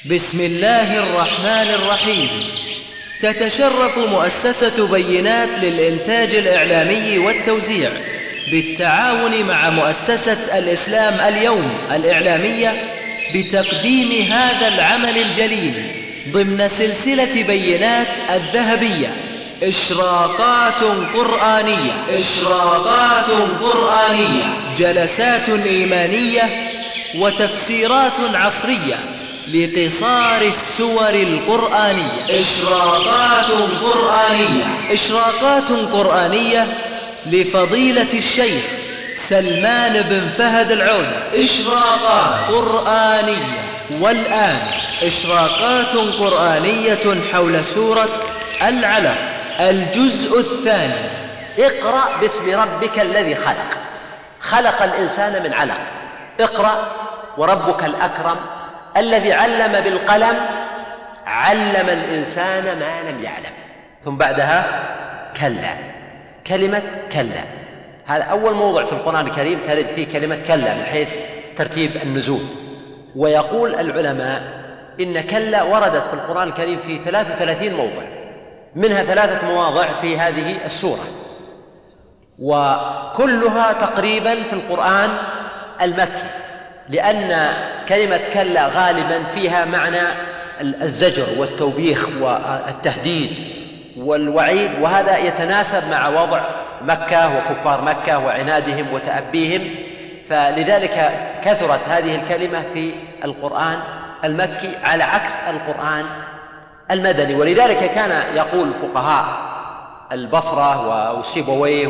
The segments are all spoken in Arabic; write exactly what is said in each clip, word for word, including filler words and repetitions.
بسم الله الرحمن الرحيم. تتشرف مؤسسة بينات للإنتاج الإعلامي والتوزيع بالتعاون مع مؤسسة الإسلام اليوم الإعلامية بتقديم هذا العمل الجليل ضمن سلسلة بينات الذهبية، إشراقات قرآنية إشراقات قرآنية جلسات إيمانية وتفسيرات عصرية لقصار السور القرآنية. إشراقات قرآنية إشراقات قرآنية لفضيلة الشيخ سلمان بن فهد العودة. إشراقات قرآنية. والآن إشراقات قرآنية حول سورة العلق الجزء الثاني. اقرأ باسم ربك الذي خلق. خلق الإنسان من علق. اقرأ وربك الأكرم الذي علم بالقلم علم الإنسان ما لم يعلم. ثم بعدها كلا. كلمة كلا هذا أول موضع في القرآن الكريم ترد فيه كلمة كلا من حيث ترتيب النزول. ويقول العلماء إن كلا وردت في القرآن الكريم في ثلاث وثلاثين موضع، منها ثلاثة مواضع في هذه السورة، وكلها تقريبا في القرآن المكي، لأن كلمة كلا غالبا فيها معنى الزجر والتوبيخ والتهديد والوعيد، وهذا يتناسب مع وضع مكة وكفار مكة وعنادهم وتأبيهم، فلذلك كثرت هذه الكلمة في القرآن المكي على عكس القرآن المدني. ولذلك كان يقول فقهاء البصرة وسيبويه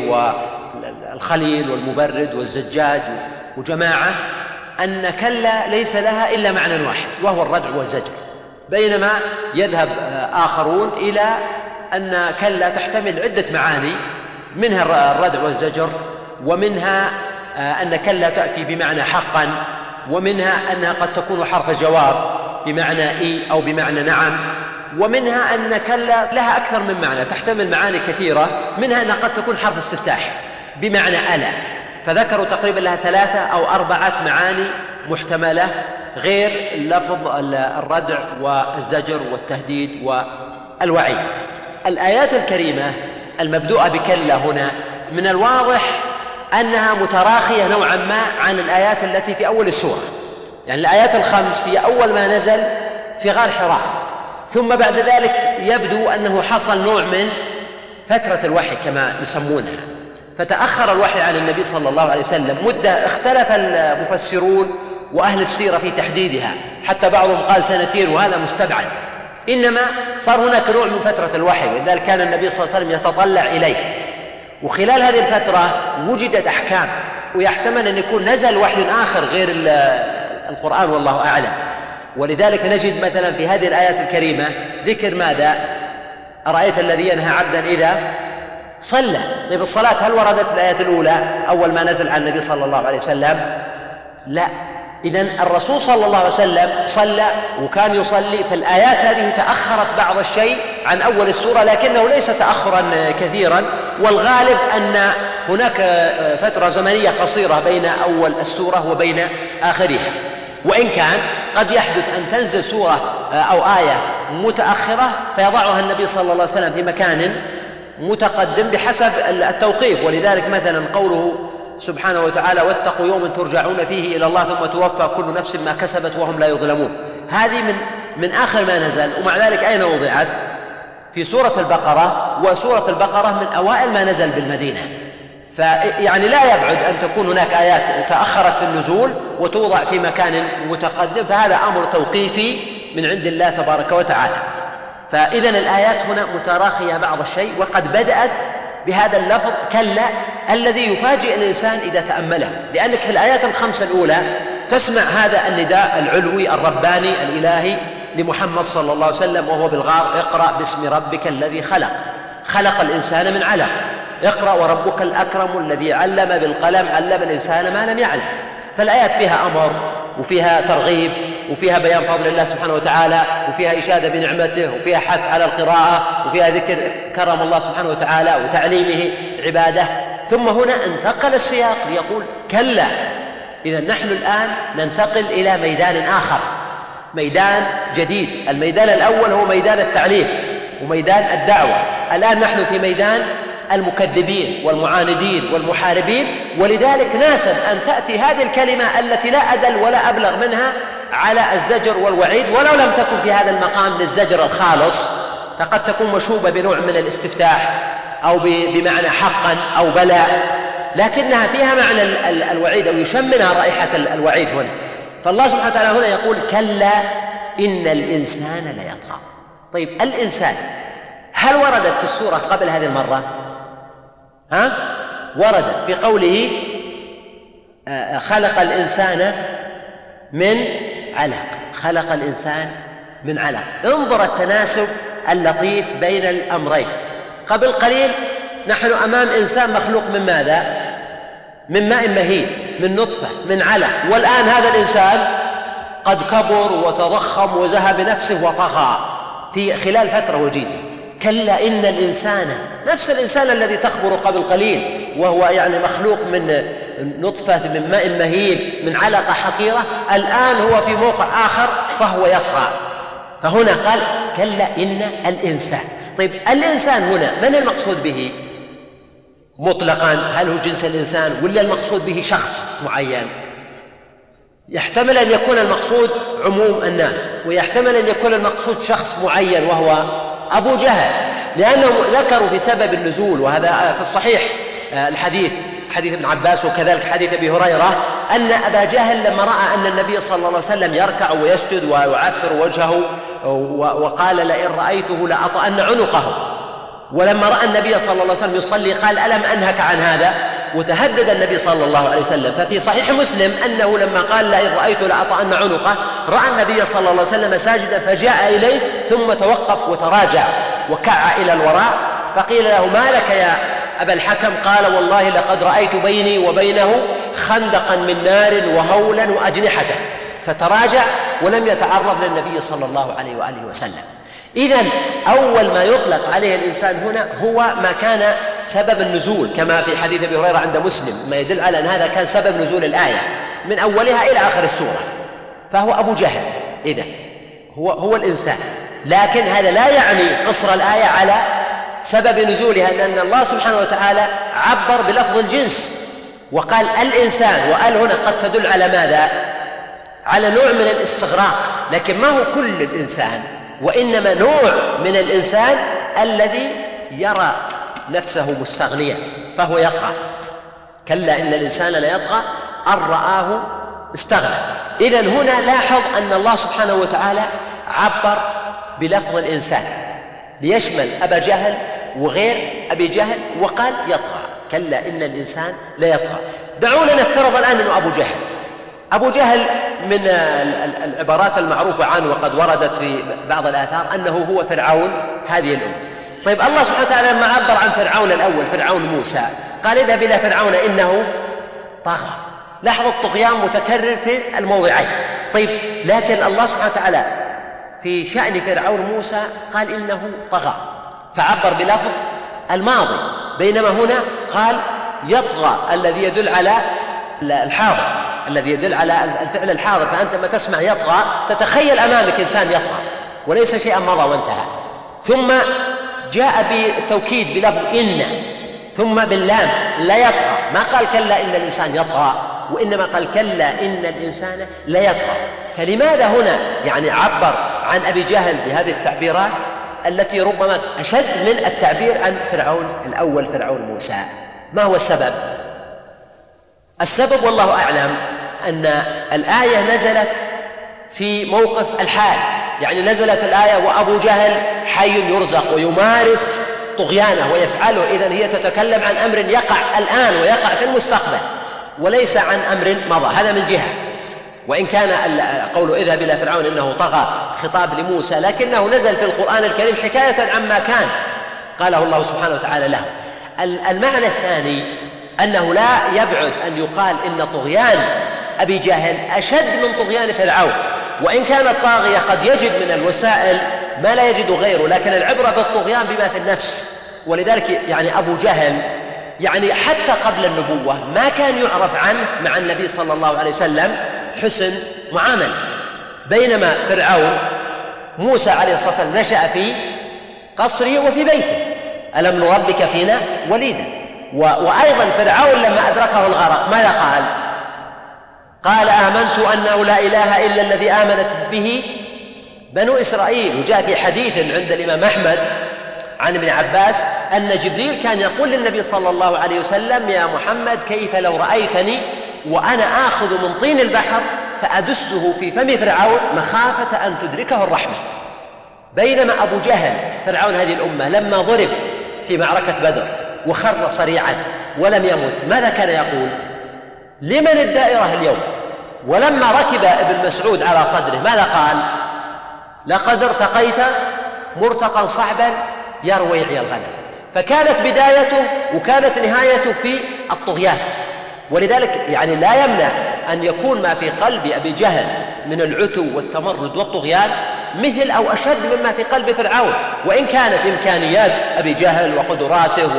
والخليل والمبرد والزجاج وجماعة أن كلا ليس لها إلا معنى واحد وهو الردع والزجر، بينما يذهب آخرون إلى أن كلا تحتمل عدة معاني، منها الردع والزجر، ومنها أن كلا تأتي بمعنى حقا، ومنها أنها قد تكون حرف جواب بمعنى إي أو بمعنى نعم، ومنها أن كلا لها أكثر من معنى تحتمل معاني كثيرة، منها أنها قد تكون حرف استفتاح بمعنى ألا، فذكروا تقريبا لها ثلاثة أو أربعة معاني محتملة غير لفظ الردع والزجر والتهديد والوعيد. الآيات الكريمة المبدوءة بكلا هنا من الواضح أنها متراخية نوعا ما عن الآيات التي في أول السورة، يعني الآيات الخمس هي أول ما نزل في غار حراء، ثم بعد ذلك يبدو أنه حصل نوع من فترة الوحي كما يسمونها، فتأخر الوحي عن النبي صلى الله عليه وسلم مدة اختلف المفسرون وأهل السيرة في تحديدها، حتى بعضهم قال سنتين وهذا مستبعد، إنما صار هناك نوع من فترة الوحي، ولذلك كان النبي صلى الله عليه وسلم يتطلع إليه، وخلال هذه الفترة وجدت أحكام، ويحتمل أن يكون نزل وحي آخر غير القرآن والله أعلم. ولذلك نجد مثلا في هذه الآيات الكريمة ذكر ماذا؟ أرأيت الذي ينهى عبدا إذا صلى. طيب الصلاة هل وردت في الآية الأولى أول ما نزل عن النبي صلى الله عليه وسلم؟ لا. إذن الرسول صلى الله عليه وسلم صلى وكان يصلي، فالآيات هذه تأخرت بعض الشيء عن أول السورة، لكنه ليس تأخرا كثيرا، والغالب أن هناك فترة زمنية قصيرة بين أول السورة وبين آخرها، وإن كان قد يحدث أن تنزل سورة أو آية متأخرة فيضعها النبي صلى الله عليه وسلم في مكان متقدم بحسب التوقيف. ولذلك مثلا قوله سبحانه وتعالى واتقوا يوما ترجعون فيه إلى الله ثم توفى كل نفس ما كسبت وهم لا يظلمون، هذه من من آخر ما نزل، ومع ذلك أين وضعت؟ في سورة البقرة، وسورة البقرة من أوائل ما نزل بالمدينة، فيعني لا يبعد أن تكون هناك آيات تأخرت في النزول وتوضع في مكان متقدم، فهذا أمر توقيفي من عند الله تبارك وتعالى. فإذن الآيات هنا متراخية بعض الشيء، وقد بدأت بهذا اللفظ كلا الذي يفاجئ الإنسان إذا تأمله، لأنك في الآيات الخمسة الأولى تسمع هذا النداء العلوي الرباني الإلهي لمحمد صلى الله عليه وسلم وهو بالغار: اقرأ باسم ربك الذي خلق خلق الإنسان من علق، اقرأ وربك الأكرم الذي علم بالقلم علم الإنسان ما لم يعلم. فالآيات فيها أمر وفيها ترغيب وفيها بيان فضل الله سبحانه وتعالى، وفيها إشادة بنعمته، وفيها حث على القراءة، وفيها ذكر كرم الله سبحانه وتعالى وتعليمه عباده. ثم هنا انتقل السياق ليقول كلا. إذا نحن الآن ننتقل إلى ميدان آخر، ميدان جديد. الميدان الأول هو ميدان التعليم وميدان الدعوة. الآن نحن في ميدان المكذبين والمعاندين والمحاربين، ولذلك ناسب أن تأتي هذه الكلمة التي لا أدل ولا أبلغ منها على الزجر والوعيد، ولو لم تكن في هذا المقام للزجر الخالص، فقد تكون مشوبة بنوع من الاستفتاح أو بمعنى حقا أو بلاء، لكنها فيها معنى الوعيد أو يشمنها رائحة الوعيد هنا. فالله سبحانه وتعالى هنا يقول كلا إن الإنسان ليطغى. طيب الإنسان هل وردت في السورة قبل هذه المرة؟ ها؟ وردت بقوله خلق الإنسان من علق، خلق الإنسان من علق. انظر التناسب اللطيف بين الأمرين. قبل قليل نحن أمام إنسان مخلوق من ماذا؟ من ماء مهين، من نطفة، من علق. والآن هذا الإنسان قد كبر وتضخم وزهى بنفسه وطغى في خلال فترة وجيزة. كلا إن الإنسان، نفس الإنسان الذي تخبر قبل قليل وهو يعني مخلوق من نطفة من ماء مهين من علقة حقيرة، الآن هو في موقع آخر فهو يطغى. فهنا قال كلا إن الإنسان. طيب الإنسان هنا من المقصود به مطلقا؟ هل هو جنس الإنسان ولا المقصود به شخص معين؟ يحتمل أن يكون المقصود عموم الناس، ويحتمل أن يكون المقصود شخص معين وهو أبو جهل، لأنهم ذكروا في سبب النزول، وهذا في الصحيح الحديث حديث ابن عباس وكذلك حديث أبي هريرة، أن أبا جهل لما رأى أن النبي صلى الله عليه وسلم يركع ويسجد ويعفر وجهه وقال لئن رأيته لأطأن عنقه، ولما رأى النبي صلى الله عليه وسلم يصلي قال ألم أنهك عن هذا؟ وتهدد النبي صلى الله عليه وسلم. ففي صحيح مسلم أنه لما قال لئن رأيته لأطأن عنقه رأى النبي صلى الله عليه وسلم ساجدا فجاء إليه ثم توقف وتراجع وكع إلى الوراء، فقيل له ما لك يا أبا الحكم؟ قال والله لقد رأيت بيني وبينه خندقا من نار وهولا وأجنحة، فتراجع ولم يتعرض للنبي صلى الله عليه وآله وسلم. إذن أول ما يطلق عليه الإنسان هنا هو ما كان سبب النزول، كما في حديث أبي هريرة عند مسلم، ما يدل على أن هذا كان سبب نزول الآية من أولها إلى آخر السورة. فهو أبو جهل، إذن هو, هو الإنسان. لكن هذا لا يعني قصر الآية على سبب نزولها، لأن الله سبحانه وتعالى عبر بلفظ الجنس وقال الإنسان، وقال هنا قد تدل على ماذا؟ على نوع من الاستغراق، لكن ما هو كل الإنسان، وإنما نوع من الإنسان الذي يرى نفسه مستغنيا فهو يطغى. كلا إن الإنسان ليطغى أن رآه استغنى. إذن هنا لاحظ أن الله سبحانه وتعالى عبر بلفظ الإنسان ليشمل أبا جهل وغير أبي جهل، وقال يطغى. كلا إن الإنسان ليطغى. دعونا نفترض الآن أنه أبو جهل. أبو جهل من العبارات المعروفة عنه وقد وردت في بعض الآثار أنه هو فرعون هذه الأمة. طيب الله سبحانه وتعالى لما عبر عن فرعون الأول فرعون موسى قال اذهب إلى فرعون إنه طغى. لاحظ الطغيان متكرر في الموضعين. طيب لكن الله سبحانه وتعالى في شأن فرعون موسى قال إنه طغى، فعبر بلفظ الماضي، بينما هنا قال يطغى الذي يدل على الحاضر، الذي يدل على الفعل الحاضر. فأنت لما تسمع يطغى تتخيل أمامك إنسان يطغى وليس شيئا مضى وانتهى. ثم جاء بالتوكيد بلفظ إن، ثم باللام لا يطغى. ما قال كلا إن الإنسان يطغى، وإنما قال كلا إن الإنسان لا يطغى. فلماذا هنا يعني عبر عن أبي جهل بهذه التعبيرات التي ربما أشد من التعبير عن فرعون الأول فرعون موسى؟ ما هو السبب؟ السبب والله أعلم أن الآية نزلت في موقف الحال، يعني نزلت الآية وأبو جهل حي يرزق ويمارس طغيانه ويفعله. إذن هي تتكلم عن أمر يقع الآن ويقع في المستقبل وليس عن أمر مضى. هذا من جهة، وإن كان قول اذهب إلى فرعون إنه طغى خطاب لموسى، لكنه نزل في القرآن الكريم حكاية عما كان قاله الله سبحانه وتعالى له. المعنى الثاني أنه لا يبعد أن يقال إن طغيان أبي جهل أشد من طغيان فرعون، وإن كان الطاغية قد يجد من الوسائل ما لا يجد غيره، لكن العبرة بالطغيان بما في النفس. ولذلك يعني أبو جهل يعني حتى قبل النبوة ما كان يعرف عنه مع النبي صلى الله عليه وسلم حسن معاملة، بينما فرعون موسى عليه الصلاة والسلام نشأ في قصره وفي بيته، ألم نربك فينا وليدا. وأيضا فرعون لما أدركه الغرق ماذا قال؟ قال آمنت أنه لا إله إلا الذي آمنت به بنو إسرائيل. وجاء في حديث عند الإمام أحمد عن ابن عباس أن جبريل كان يقول للنبي صلى الله عليه وسلم: يا محمد كيف لو رأيتني وأنا آخذ من طين البحر فأدسه في فم فرعون مخافة أن تدركه الرحمة. بينما أبو جهل فرعون هذه الأمة لما ضرب في معركة بدر وخر صريعا ولم يمت ماذا كان يقول؟ لمن الدائرة اليوم؟ ولما ركب ابن مسعود على صدره ماذا قال؟ لقد ارتقيت مرتقا صعبا يروي عي الغنم. فكانت بدايته وكانت نهايته في الطغيان. ولذلك يعني لا يمنع أن يكون ما في قلب أبي جهل من العتو والتمرد والطغيان مثل أو أشد مما في قلب فرعون، وإن كانت إمكانيات أبي جهل وقدراته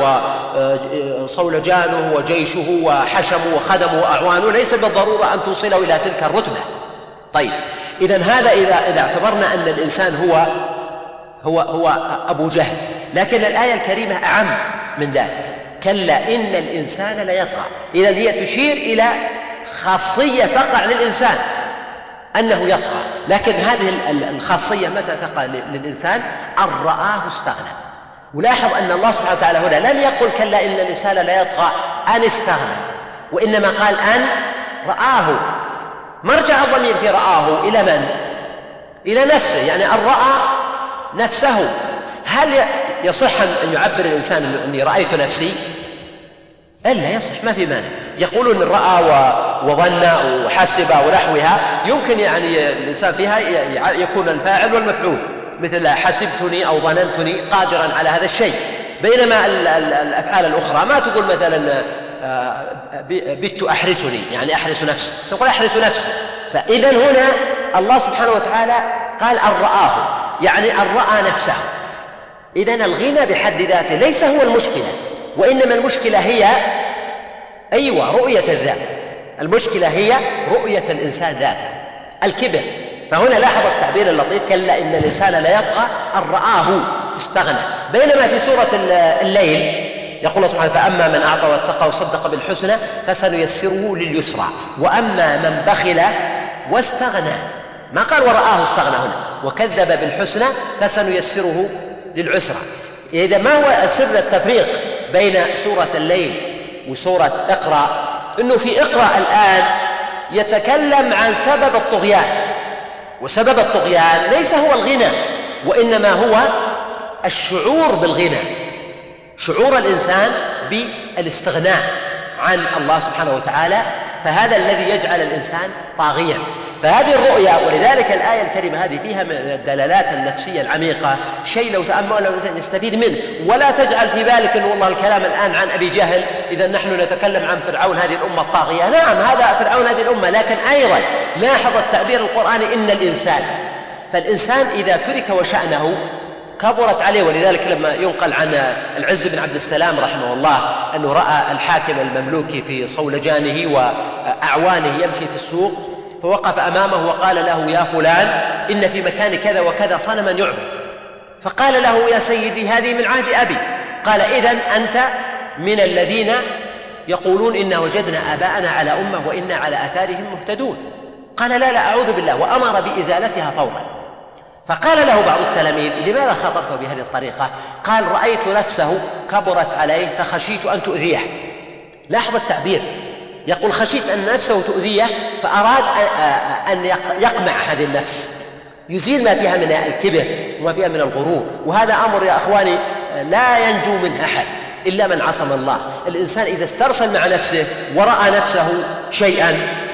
وصولجانه وجيشه وحشمه وخدمه وأعوانه ليس بالضرورة أن توصله إلى تلك الرتبة. طيب إذن هذا إذا, إذا اعتبرنا أن الإنسان هو هو هو أبو جهل، لكن الآية الكريمة أعم من ذلك: كلا إن الإنسان ليطغى. إذن هي تشير إلى خاصية تقع للإنسان أنه يطغى، لكن هذه الخاصية متى تقع للإنسان؟ أن رآه استغنى. ولاحظ أن الله سبحانه وتعالى هنا لم يقل كلا إن الإنسان ليطغى أن استغنى، وإنما قال أن رآه. مرجع الضمير في رآه إلى من؟ إلى نفسه، يعني أن رأى نفسه. هل يصح أن يعبر الإنسان أني رأيت نفسي؟ إلا يصح، ما في مانع. يقولون إن رأى وظن وحسب ونحوها يمكن يعني الإنسان فيها يكون الفاعل والمفعول، مثل حسبتني أو ظننتني قادرا على هذا الشيء. بينما الأفعال الأخرى ما تقول مثلا بت أحرسني يعني أحرس نفسي، تقول أحرس نفسي. فإذا هنا الله سبحانه وتعالى قال أن رآه، يعني أن رأى نفسه. إذن الغنى بحد ذاته ليس هو المشكلة، وإنما المشكلة هي أيوة رؤية الذات. المشكلة هي رؤية الإنسان ذاته، الكبر. فهنا لاحظ التعبير اللطيف: كلا إن الإنسان لا يطغى أن رآه استغنى. بينما في سورة الليل يقول الله سبحانه: فأما من أعطى واتقى وصدق بالحسنى فسنيسره لليسرى وأما من بخل واستغنى. ما قال ورآه استغنى هنا، وكذب بالحسنى فسنيسره للعسرى. إذا ما هو سر التفريق بين سورة الليل وسورة اقرأ؟ إنه في اقرأ الآن يتكلم عن سبب الطغيان، وسبب الطغيان ليس هو الغنى، وإنما هو الشعور بالغنى، شعور الإنسان بالاستغناء عن الله سبحانه وتعالى، فهذا الذي يجعل الإنسان طاغيا. فهذه الرؤيا، ولذلك الآية الكريمة هذه فيها من الدلالات النفسية العميقة شيء لو تأمله الإنسان يستفيد منه. ولا تجعل في بالك أن والله الكلام الآن عن أبي جهل، إذا نحن نتكلم عن فرعون هذه الأمة الطاغية. نعم هذا فرعون هذه الأمة، لكن أيضا لاحظ التعبير القرآني: إن الإنسان. فالإنسان إذا ترك وشأنه كبرت عليه. ولذلك لما ينقل عن العز بن عبد السلام رحمه الله أنه رأى الحاكم المملوكي في صولجانه وأعوانه يمشي في السوق، فوقف أمامه وقال له: يا فلان إن في مكان كذا وكذا صنما يعبد. فقال له: يا سيدي هذه من عهد أبي. قال: إذن أنت من الذين يقولون إنا وجدنا آباءنا على أمة وإنا على آثارهم مهتدون. قال: لا لا أعوذ بالله، وأمر بإزالتها فورا. فقال له بعض التلاميذ: لماذا خاطبته بهذه الطريقة؟ قال: رأيت نفسه كبرت عليه فخشيت أن تؤذيه. لاحظ التعبير، يقول خشيت أن نفسه تؤذيه، فأراد أن يقمع هذه النفس، يزيل ما فيها من الكبر وما فيها من الغرور. وهذا أمر يا أخواني لا ينجو من أحد إلا من عصم الله. الإنسان إذا استرسل مع نفسه ورأى نفسه شيئا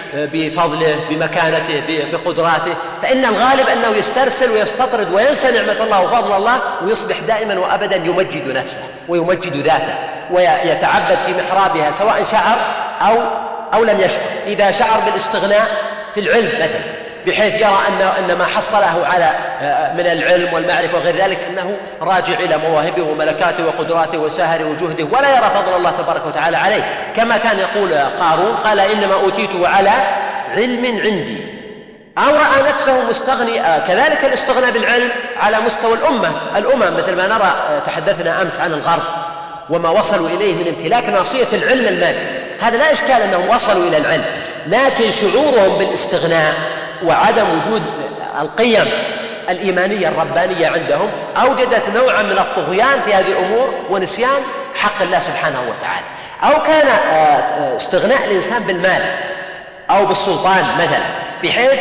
بفضله بمكانته بقدراته، فإن الغالب أنه يسترسل ويستطرد وينسى نعمة الله وفضل الله، ويصبح دائما وأبدا يمجد نفسه ويمجد ذاته ويتعبد في محرابها، سواء شعر أو, أو لم يشعر. إذا شعر بالاستغناء في العلم مثلا، بحيث يرى أن, أن ما حصله على من العلم والمعرفة وغير ذلك أنه راجع إلى مواهبه وملكاته وقدراته وسهره وجهده، ولا يرى فضل الله تبارك وتعالى عليه، كما كان يقول قارون: قال إنما أوتيته على علم عندي. أو رأى نفسه مستغني. كذلك الاستغناء بالعلم على مستوى الأمة الأمم مثل ما نرى، تحدثنا أمس عن الغرب وما وصلوا إليه من امتلاك ناصية العلم المادي. هذا لا إشكال أنهم وصلوا إلى العلم، لكن شعورهم بالاستغناء وعدم وجود القيم الإيمانية الربانية عندهم أوجدت نوعا من الطغيان في هذه الأمور ونسيان حق الله سبحانه وتعالى. أو كان استغناء الإنسان بالمال أو بالسلطان مثلا، بحيث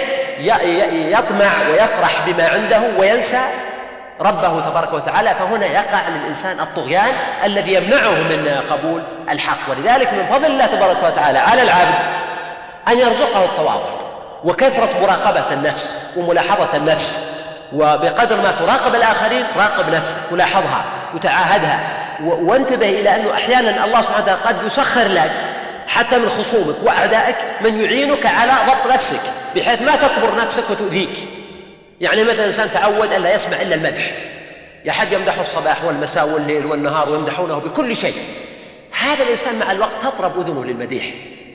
يطمع ويفرح بما عنده وينسى ربه تبارك وتعالى، فهنا يقع للإنسان الطغيان الذي يمنعه من قبول الحق. ولذلك من فضل الله تبارك وتعالى على العبد أن يرزقه التواضع وكثرة مراقبة النفس وملاحظة النفس، وبقدر ما تراقب الآخرين راقب نفسك ولاحظها وتعاهدها، وانتبه إلى أنه أحيانا الله سبحانه وتعالى قد يسخر لك حتى من خصومك وأعدائك من يعينك على ضبط نفسك بحيث ما تكبر نفسك وتؤذيك. يعني مثلا إنسان تعود أن لا يسمع إلا المدح، يحد يمدحه الصباح والمساء والليل والنهار ويمدحونه بكل شيء، هذا الإنسان مع الوقت تطرب أذنه للمديح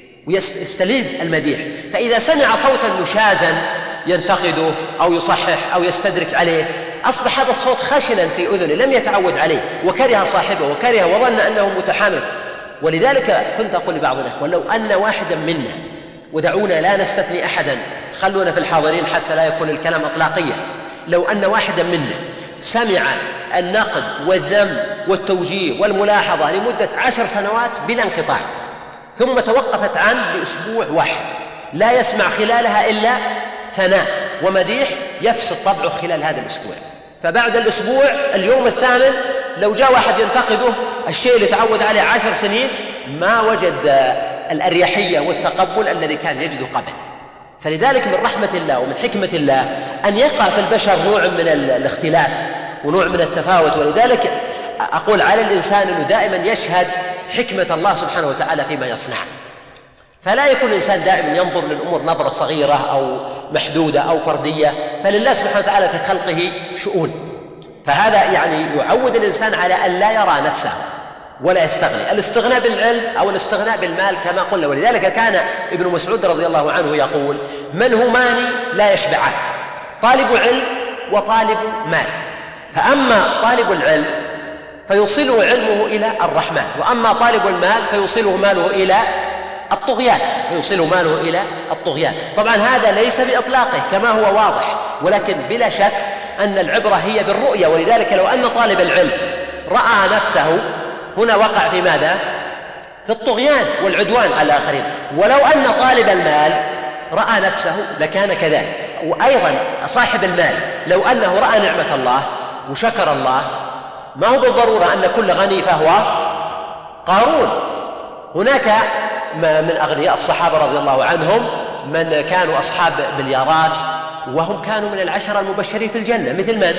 ويستلذ المديح، فإذا سمع صوتا نشازا ينتقده أو يصحح أو يستدرك عليه أصبح هذا الصوت خشنا في أذنه لم يتعود عليه وكره صاحبه وكره وظن أنه متحامل. ولذلك كنت أقول لبعض الإخوة لو أن واحدا منا، ودعونا لا نستثني أحدا، خلونا في الحاضرين حتى لا يكون الكلام أطلاقية، لو أن واحدا منا سمع النقد والذم والتوجيه والملاحظة لمدة عشر سنوات بلا انقطاع ثم توقفت عنه لأسبوع واحد لا يسمع خلالها إلا ثناء ومديح، يفسد طبعه خلال هذا الأسبوع. فبعد الأسبوع اليوم الثامن لو جاء واحد ينتقده الشيء اللي تعود عليه عشر سنين ما وجد الأريحية والتقبل الذي كان يجده قبل. فلذلك من رحمة الله ومن حكمة الله أن يقع في البشر نوع من الاختلاف ونوع من التفاوت. ولذلك أقول على الإنسان أنه دائما يشهد حكمة الله سبحانه وتعالى فيما يصنع، فلا يكون الإنسان دائما ينظر للأمور نظرة صغيرة أو محدودة أو فردية، فلله سبحانه وتعالى في خلقه شؤون. فهذا يعني يعود الإنسان على أن لا يرى نفسه ولا يستغني. الاستغناء بالعلم أو الاستغناء بالمال كما قلنا، ولذلك كان ابن مسعود رضي الله عنه يقول من همان لا يشبعان، طالب علم وطالب مال. فأما طالب العلم فيوصله علمه إلى الرحمن، وأما طالب المال فيوصله ماله إلى الطغيان، فيوصله ماله إلى الطغيان. طبعا هذا ليس بإطلاقه كما هو واضح، ولكن بلا شك أن العبرة هي بالرؤية. ولذلك لو أن طالب العلم رأى نفسه هنا وقع في ماذا؟ في الطغيان والعدوان على الآخرين. ولو أن طالب المال رأى نفسه لكان كذلك. وأيضا صاحب المال لو أنه رأى نعمة الله وشكر الله، ما هو بالضرورة أن كل غني فهو قارون. هناك من أغنياء الصحابة رضي الله عنهم من كانوا أصحاب مليارات وهم كانوا من العشرة المبشرين في الجنة، مثل من؟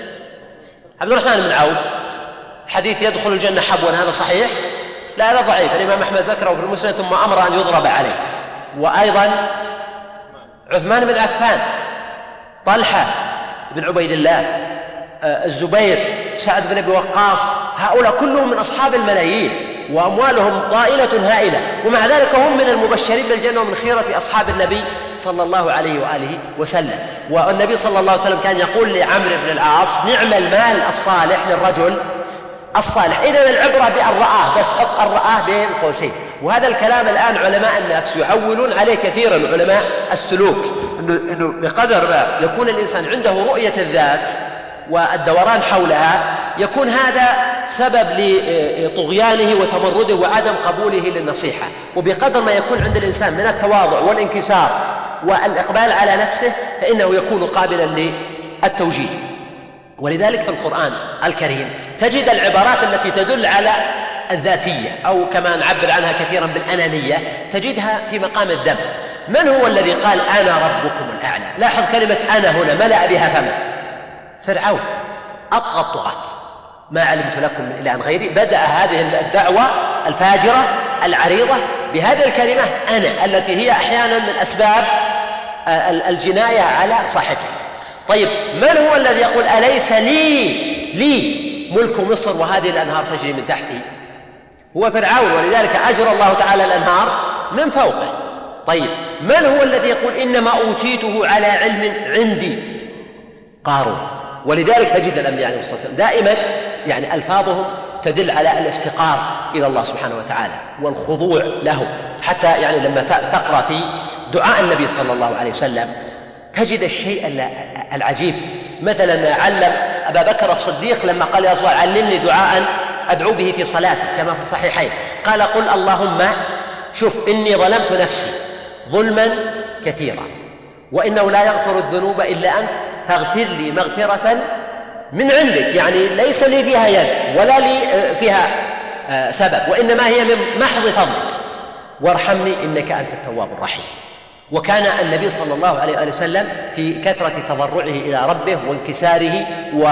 عبد الرحمن بن عوف، حديث يدخل الجنة حبوا، هذا صحيح؟ لا هذا ضعيف، الإمام أحمد ذكره في المسند ثم أمر أن يضرب عليه. وأيضا عثمان بن عفان، طلحة بن عبيد الله، الزبير، سعد بن أبي وقاص، هؤلاء كلهم من أصحاب الملايين وأموالهم طائلة هائلة، ومع ذلك هم من المبشرين بالجنة ومن خيرة أصحاب النبي صلى الله عليه وآله وسلم. والنبي صلى الله عليه وسلم كان يقول لعمرو بن العاص نعم المال الصالح للرجل الصالح. إذن العبرة بأن رآه، بس حط أن رآه بين قوسين. وهذا الكلام الآن علماء النفس يعولون عليه كثيرا، علماء السلوك، إنه بقدر ما يكون الإنسان عنده رؤية الذات والدوران حولها يكون هذا سبب لطغيانه وتمرده وعدم قبوله للنصيحة. وبقدر ما يكون عند الإنسان من التواضع والانكسار والإقبال على نفسه فإنه يكون قابلا للتوجيه. ولذلك في القرآن الكريم تجد العبارات التي تدل على الذاتية أو كما نعبر عنها كثيرا بالأنانية تجدها في مقام الذم. من هو الذي قال أنا ربكم الأعلى؟ لاحظ كلمة أنا هنا ملأ بها فمه. فرعون أطغى الطغاة، ما علمت لكم من إله غيري. بدأ هذه الدعوة الفاجرة العريضة بهذه الكلمة أنا، التي هي أحيانا من أسباب الجناية على صاحبه. طيب من هو الذي يقول أليس لي لي ملك مصر وهذه الأنهار تجري من تحتي؟ هو فرعون، ولذلك أجرى الله تعالى الأنهار من فوقه. طيب من هو الذي يقول إنما أوتيته على علم عندي؟ قارون. ولذلك تجد الأنبياء عليه الصلاة والسلام دائما يعني ألفاظهم تدل على الافتقار إلى الله سبحانه وتعالى والخضوع له. حتى يعني لما تقرأ في دعاء النبي صلى الله عليه وسلم تجد الشيء العجيب. مثلا علم أبا بكر الصديق لما قال يا رسول الله علمني دعاء أدعو به في صلاتي كما في الصحيحين، قال قل اللهم شوف إني ظلمت نفسي ظلما كثيرا وإنه لا يغفر الذنوب إلا أنت فاغفر لي مغفرة من عندك، يعني ليس لي فيها يد ولا لي فيها سبب وإنما هي من محض فضلك وارحمني إنك أنت التواب الرحيم. وكان النبي صلى الله عليه وسلم في كثرة تضرعه إلى ربه وانكساره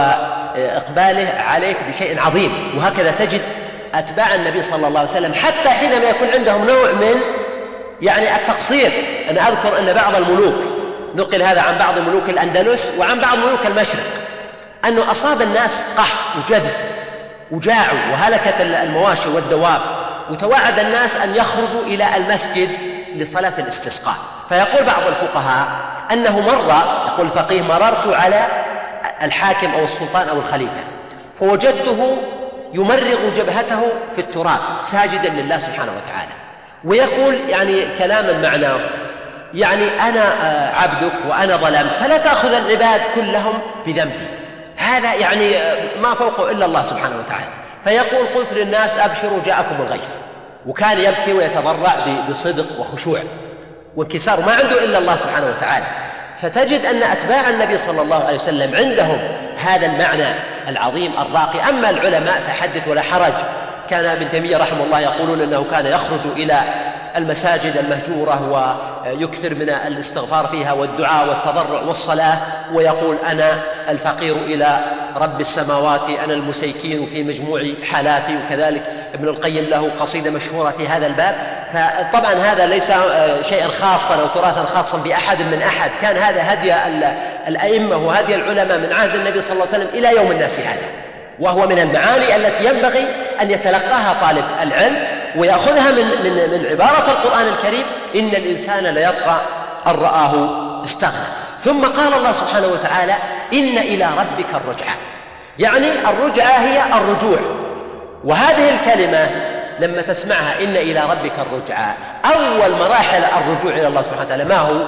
وإقباله عليك بشيء عظيم. وهكذا تجد أتباع النبي صلى الله عليه وسلم حتى حينما يكون عندهم نوع من يعني التقصير. أنا أذكر أن بعض الملوك، نقل هذا عن بعض ملوك الأندلس وعن بعض ملوك المشرق، أنه أصاب الناس قحط وجدب وجاعوا وهلكت المواشي والدواب، وتوعد الناس أن يخرجوا إلى المسجد لصلاة الاستسقاء. فيقول بعض الفقهاء أنه مر، يقول فقيه مررت على الحاكم أو السلطان أو الخليفة فوجدته يمرغ جبهته في التراب ساجدا لله سبحانه وتعالى، ويقول يعني كلاما معناه يعني أنا عبدك وأنا ظلمت فلا تأخذ العباد كلهم بذنبي، هذا يعني ما فوقه إلا الله سبحانه وتعالى. فيقول قلت للناس أبشروا جاءكم الغيث، وكان يبكي ويتضرع بصدق وخشوع وانكسار ما عنده إلا الله سبحانه وتعالى. فتجد أن أتباع النبي صلى الله عليه وسلم عندهم هذا المعنى العظيم الراقي. أما العلماء فحدث ولا حرج، كان ابن تيمية رحمه الله يقولون أنه كان يخرج إلى المساجد المهجورة ويكثر من الاستغفار فيها والدعاء والتضرع والصلاة، ويقول أنا الفقير إلى رب السماوات أنا المسيكين في مجموع حالاتي. وكذلك ابن القيم له قصيدة مشهورة في هذا الباب. فطبعا هذا ليس شيئا خاصا أو تراثا خاصا بأحد من أحد، كان هذا هدي الأئمة وهدي العلماء من عهد النبي صلى الله عليه وسلم إلى يوم الناس هذا، وهو من المعاني التي ينبغي أن يتلقاها طالب العلم ويأخذها من, من, من عبارة القرآن الكريم إن الإنسان ليطغى أن رآه استغنى. ثم قال الله سبحانه وتعالى إن إلى ربك الرجعى، يعني الرجعى هي الرجوع. وهذه الكلمة لما تسمعها إن إلى ربك الرجعى، أول مراحل الرجوع إلى الله سبحانه وتعالى ما هو؟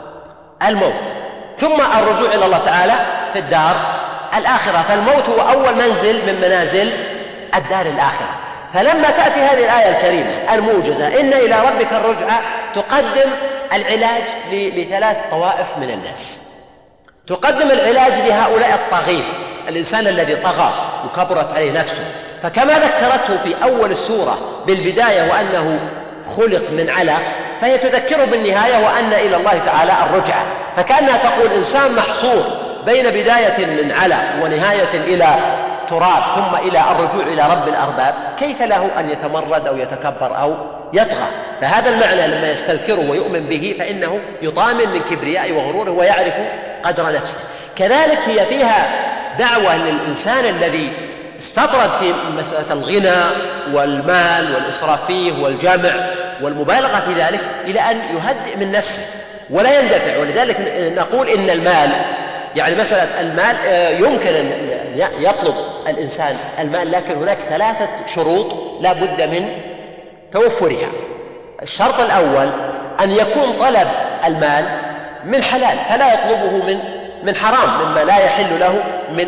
الموت، ثم الرجوع إلى الله تعالى في الدار الآخرة. فالموت هو أول منزل من منازل الدار الآخرة. فلما تأتي هذه الآية الكريمة الموجزة إن إلى ربك الرجعى تقدم العلاج لثلاث طوائف من الناس. تقدم العلاج لهؤلاء الطاغين، الإنسان الذي طغى وكبرت عليه نفسه، فكما ذكرته في أول السورة بالبداية وأنه خلق من علق، فهي تذكره بالنهاية وأن إلى الله تعالى الرجعى. فكأنها تقول إنسان محصور بين بداية من علق ونهاية إلى تراب ثم إلى الرجوع إلى رب الأرباب، كيف له أن يتمرد أو يتكبر أو يطغى؟ فهذا المعنى لما يستذكره ويؤمن به فإنه يطامن من كبرياء وغروره ويعرف قدر نفسه. كذلك هي فيها دعوة للإنسان الذي استطرد في مسألة الغنى والمال والإسراف فيه والجمع والمبالغة في ذلك إلى أن يهدئ من نفسه ولا يندفع. ولذلك نقول إن المال، يعني مسألة المال يمكن أن يطلب الإنسان المال، لكن هناك ثلاثة شروط لا بد من توفرها. الشرط الأول أن يكون طلب المال من حلال، فلا يطلبه من من حرام مما لا يحل له من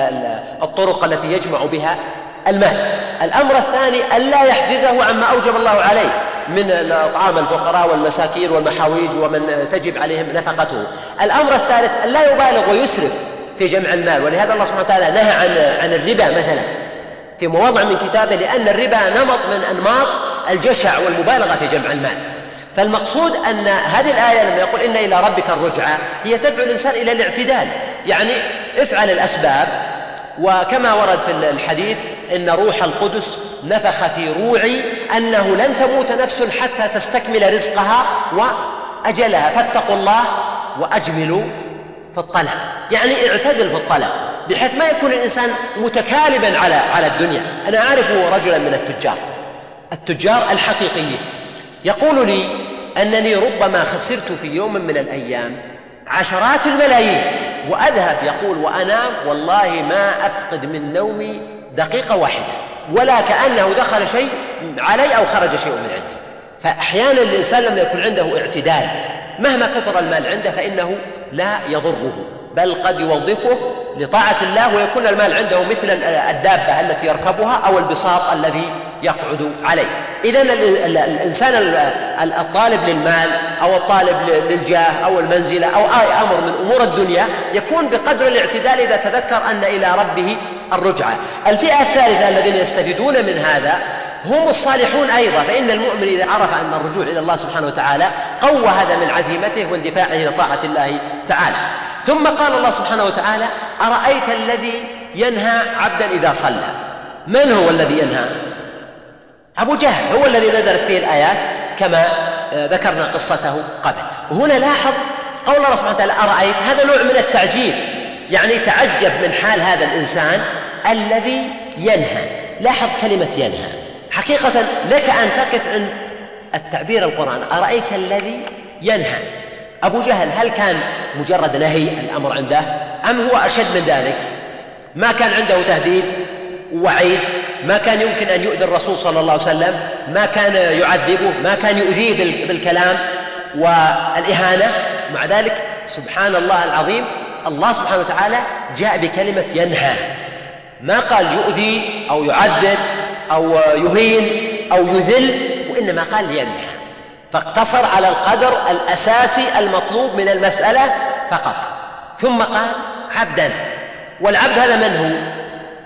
الطرق التي يجمع بها المال. الأمر الثاني أن لا يحجزه عما أوجب الله عليه من طعام الفقراء والمساكين والمحاويج ومن تجب عليهم نفقته. الأمر الثالث أن لا يبالغ ويسرف في جمع المال، ولهذا الله سبحانه وتعالى نهى عن عن الربا مثلا في مواضع من كتابه، لأن الربا نمط من أنماط الجشع والمبالغة في جمع المال. فالمقصود أن هذه الآية لما يقول إن إلى ربك الرجعى هي تدعو الإنسان إلى الاعتدال، يعني افعل الأسباب. وكما ورد في الحديث إن روح القدس نفخ في روعي أنه لن تموت نفس حتى تستكمل رزقها وأجلها، فاتقوا الله وأجملوا في الطلب، يعني اعتدل في الطلب بحيث ما يكون الإنسان متكالبا على على الدنيا. أنا أعرف رجلا من التجار التجار الحقيقيين يقول لي أنني ربما خسرت في يوم من الأيام عشرات الملايين وأذهب يقول وأنام والله ما أفقد من نومي دقيقة واحدة ولا كأنه دخل شيء علي أو خرج شيء من عندي. فأحيانا الإنسان لما يكون عنده اعتدال مهما كثر المال عنده فإنه لا يضره، بل قد يوظفه لطاعة الله ويكون المال عنده مثل الدابة التي يركبها أو البساط الذي يقعد عليه. إذن الإنسان الطالب للمال أو الطالب للجاه أو المنزلة أو أي أمر من أمور الدنيا يكون بقدر الاعتدال إذا تذكر أن إلى ربه الرجعة. الفئة الثالثة الذين يستفيدون من هذا هم الصالحون أيضا، فإن المؤمن إذا عرف أن الرجوع إلى الله سبحانه وتعالى قوى هذا من عزيمته واندفاعه لطاعة الله تعالى. ثم قال الله سبحانه وتعالى أرأيت الذي ينهى عبدا إذا صلى. من هو الذي ينهى؟ أبو جهل هو الذي نزلت فيه الآيات كما ذكرنا قصته قبل. وهنا لاحظ قول الله سبحانه وتعالى أرأيت، هذا نوع من التعجيب، يعني تعجب من حال هذا الإنسان الذي ينهى. لاحظ كلمة ينهى، حقيقة لك أن تقف عند التعبير القرآن أرأيت الذي ينهى. أبو جهل هل كان مجرد نهي الأمر عنده أم هو أشد من ذلك؟ ما كان عنده تهديد ووعيد، ما كان يمكن أن يؤذي الرسول صلى الله عليه وسلم، ما كان يعذبه، ما كان يؤذيه بالكلام والإهانة. مع ذلك سبحان الله العظيم الله سبحانه وتعالى جاء بكلمة ينهى، ما قال يؤذي أو يعذب أو يهين أو يذل، وإنما قال ينهى، فاقتصر على القدر الأساسي المطلوب من المسألة فقط. ثم قال عبدا، والعبد هذا من هو؟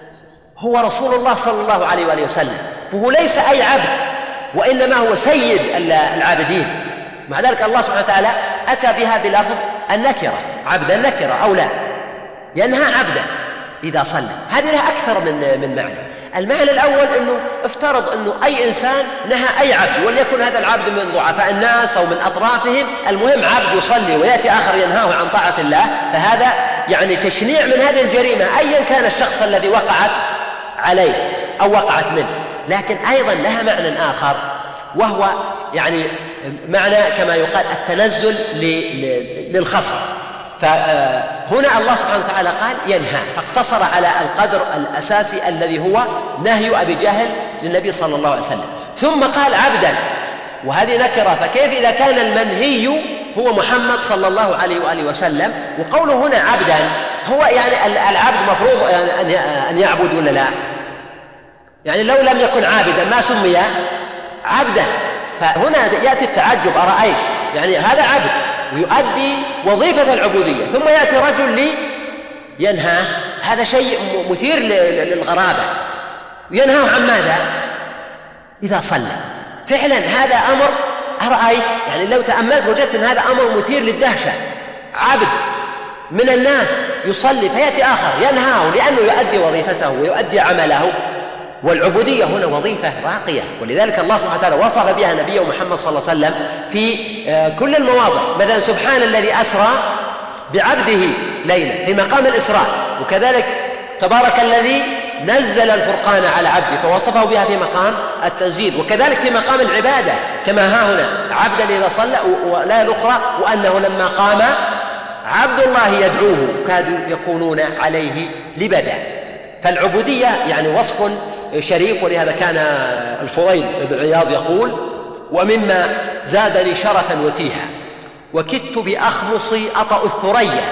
هو رسول الله صلى الله عليه وآله وسلم، فهو ليس أي عبد وإنما هو سيد العابدين. مع ذلك الله سبحانه وتعالى أتى بها بلفظ النكرة، عبدا نكرة أو لا، ينهى عبدا إذا صلى. هذه لها أكثر من من معنى. المعنى الأول أنه افترض أنه أي إنسان نهى أي عبد، وليكن هذا العبد من ضعفاء الناس أو من أطرافهم، المهم عبد يصلي ويأتي آخر ينهاه عن طاعة الله، فهذا يعني تشنيع من هذه الجريمة أيا كان الشخص الذي وقعت عليه أو وقعت منه. لكن أيضا لها معنى آخر، وهو يعني معنى كما يقال التنزل للخصم. فهنا الله سبحانه وتعالى قال ينهى، فاقتصر على القدر الأساسي الذي هو نهي أبي جهل للنبي صلى الله عليه وسلم. ثم قال عبدا، وهذه نكرة، فكيف إذا كان المنهي هو محمد صلى الله عليه وآله وسلم؟ وقوله هنا عبدا هو يعني العبد مفروض أن يعبد ولا لا؟ يعني لو لم يكن عابدا ما سمي عبدا. فهنا يأتي التعجب أرأيت، يعني هذا عبد ويؤدي وظيفة العبودية، ثم يأتي رجل لي ينهى، هذا شيء مثير للغرابة. ينهى عن ماذا؟ إذا صلى. فعلا هذا أمر أرأيت، يعني لو تأملت وجدت أن هذا أمر مثير للدهشة. عبد من الناس يصلي فيأتي آخر ينهاه لأنه يؤدي وظيفته ويؤدي عمله، والعبودية هنا وظيفة راقية، ولذلك الله سبحانه وتعالى وصف بها نبيه محمد صلى الله عليه وسلم في كل المواضع. مثلا سبحان الذي أسرى بعبده ليلا في مقام الإسراء، وكذلك تبارك الذي نزل الفرقان على عبده فوصفه بها في مقام التنزيل، وكذلك في مقام العبادة كما ها هنا عبدا إذا صلى، ولا الأخرى وأنه لما قام عبد الله يدعوه كادوا يكونون عليه لبدا. فالعبودية يعني وصف شريف، ولهذا كان الفضيل بن عياض يقول ومما زادني شرفا وتيها وكدت بأخمصي أطأ الثريا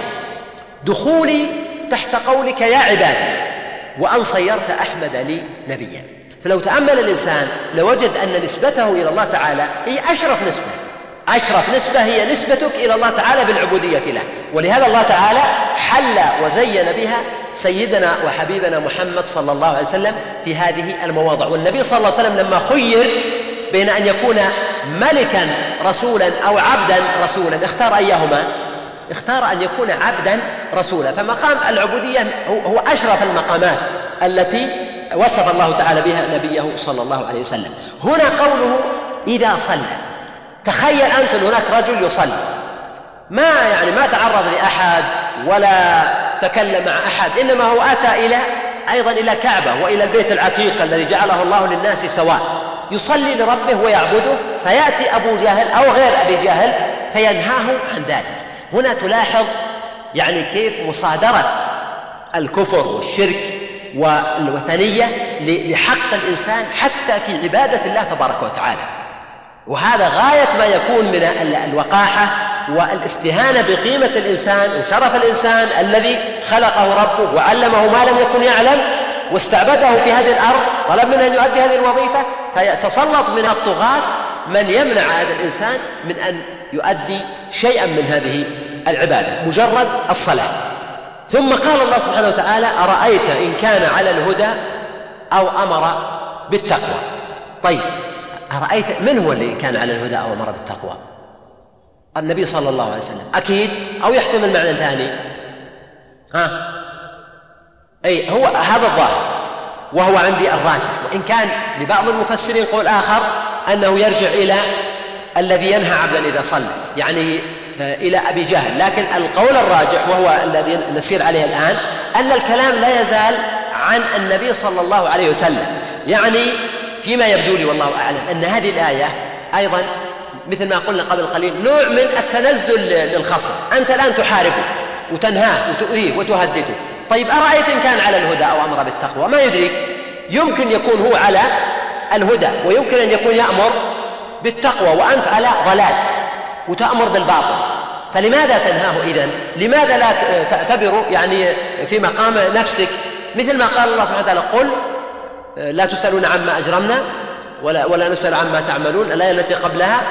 دخولي تحت قولك يا عبادي وأن صيرت أحمد لي نبيا. فلو تأمل الإنسان لوجد أن نسبته إلى الله تعالى هي أشرف نسبة، أشرف نسبة هي نسبتك إلى الله تعالى بالعبودية له، ولهذا الله تعالى حل وزين بها سيدنا وحبيبنا محمد صلى الله عليه وسلم في هذه المواضع. والنبي صلى الله عليه وسلم لما خير بين أن يكون ملكا رسولا أو عبدا رسولا اختار أيهما؟ اختار أن يكون عبدا رسولا. فمقام العبودية هو أشرف المقامات التي وصف الله تعالى بها نبيه صلى الله عليه وسلم. هنا قوله إذا صلى، تخيل أنت أن هناك رجل يصلي، ما يعني ما تعرض لأحد ولا تكلم مع أحد، إنما هو أتى إلى أيضا إلى كعبة وإلى البيت العتيق الذي جعله الله للناس سواء، يصلي لربه ويعبده، فيأتي أبو جهل أو غير أبي جهل فينهاه عن ذلك. هنا تلاحظ يعني كيف مصادرة الكفر والشرك والوثنية لحق الإنسان حتى في عبادة الله تبارك وتعالى، وهذا غاية ما يكون من الوقاحة والاستهانة بقيمة الإنسان وشرف الإنسان الذي خلقه ربه وعلمه ما لم يكن يعلم واستعبده في هذه الأرض، طلب منه أن يؤدي هذه الوظيفة، فيتسلط من الطغاة من يمنع هذا الإنسان من أن يؤدي شيئا من هذه العبادة مجرد الصلاة. ثم قال الله سبحانه وتعالى: أرأيت إن كان على الهدى أو أمر بالتقوى. طيب، أرأيت من هو اللي كان على الهدى أو أمر بالتقوى؟ النبي صلى الله عليه وسلم أكيد، أو يحتمل معنى ثاني؟ ها؟ أي هو هذا الظاهر، وهو عندي الراجح، وإن كان لبعض المفسرين قول آخر أنه يرجع إلى الذي ينهى عبدا إذا صلى، يعني إلى أبي جهل، لكن القول الراجح وهو الذي نسير عليه الآن أن الكلام لا يزال عن النبي صلى الله عليه وسلم. يعني فيما يبدو لي والله أعلم أن هذه الآية أيضا مثل ما قلنا قبل قليل نوع من التنزل للخصم. أنت الآن تحاربه وتنهاه وتؤذيه وتهدده، طيب أرأيت إن كان على الهدى أو أمر بالتقوى؟ ما يدريك، يمكن يكون هو على الهدى ويمكن أن يكون يأمر بالتقوى وأنت على ضلال وتأمر بالباطل، فلماذا تنهاه إذن؟ لماذا لا تعتبر يعني في مقام نفسك مثل ما قال الله سبحانه وتعالى: قل لا تسألون عما أجرمنا ولا, ولا نسأل عما تعملون، الآية التي قبلها: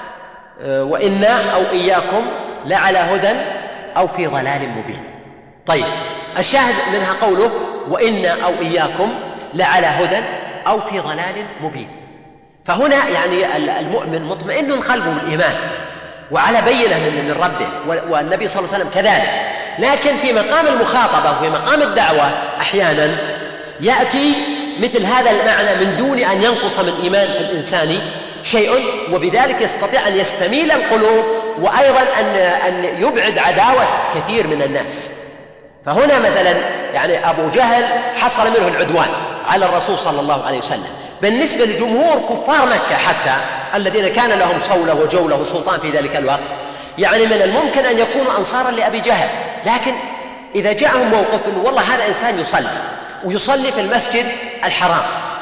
وإنا أو إياكم لعلى هدى أو في ضلال مبين. طيب، الشاهد منها قوله: وإنا أو إياكم لعلى هدى أو في ضلال مبين. فهنا يعني المؤمن مطمئن قلبه بالإيمان وعلى بينة من ربه، والنبي صلى الله عليه وسلم كذلك، لكن في مقام المخاطبة وفي مقام الدعوة أحيانا يأتي مثل هذا المعنى من دون أن ينقص من إيمان الإنسان شيء، وبذلك يستطيع أن يستميل القلوب وأيضا أن أن يبعد عداوة كثير من الناس. فهنا مثلا يعني أبو جهل حصل منه العدوان على الرسول صلى الله عليه وسلم. بالنسبة لجمهور كفار مكة حتى الذين كان لهم صولة وجولة وسلطان في ذلك الوقت، يعني من الممكن أن يكونوا أنصارا لأبي جهل، لكن إذا جاءهم موقف أنه والله هذا إنسان يصلي ويصلي في المسجد الحرام،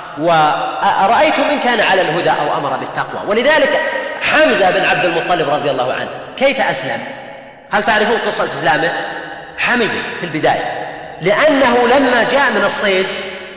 وأرأيتم إن كان على الهدى أو أمر بالتقوى. ولذلك حمزة بن عبد المطلب رضي الله عنه كيف أسلم؟ هل تعرفون قصة إسلامه؟ حمي في البداية، لأنه لما جاء من الصيد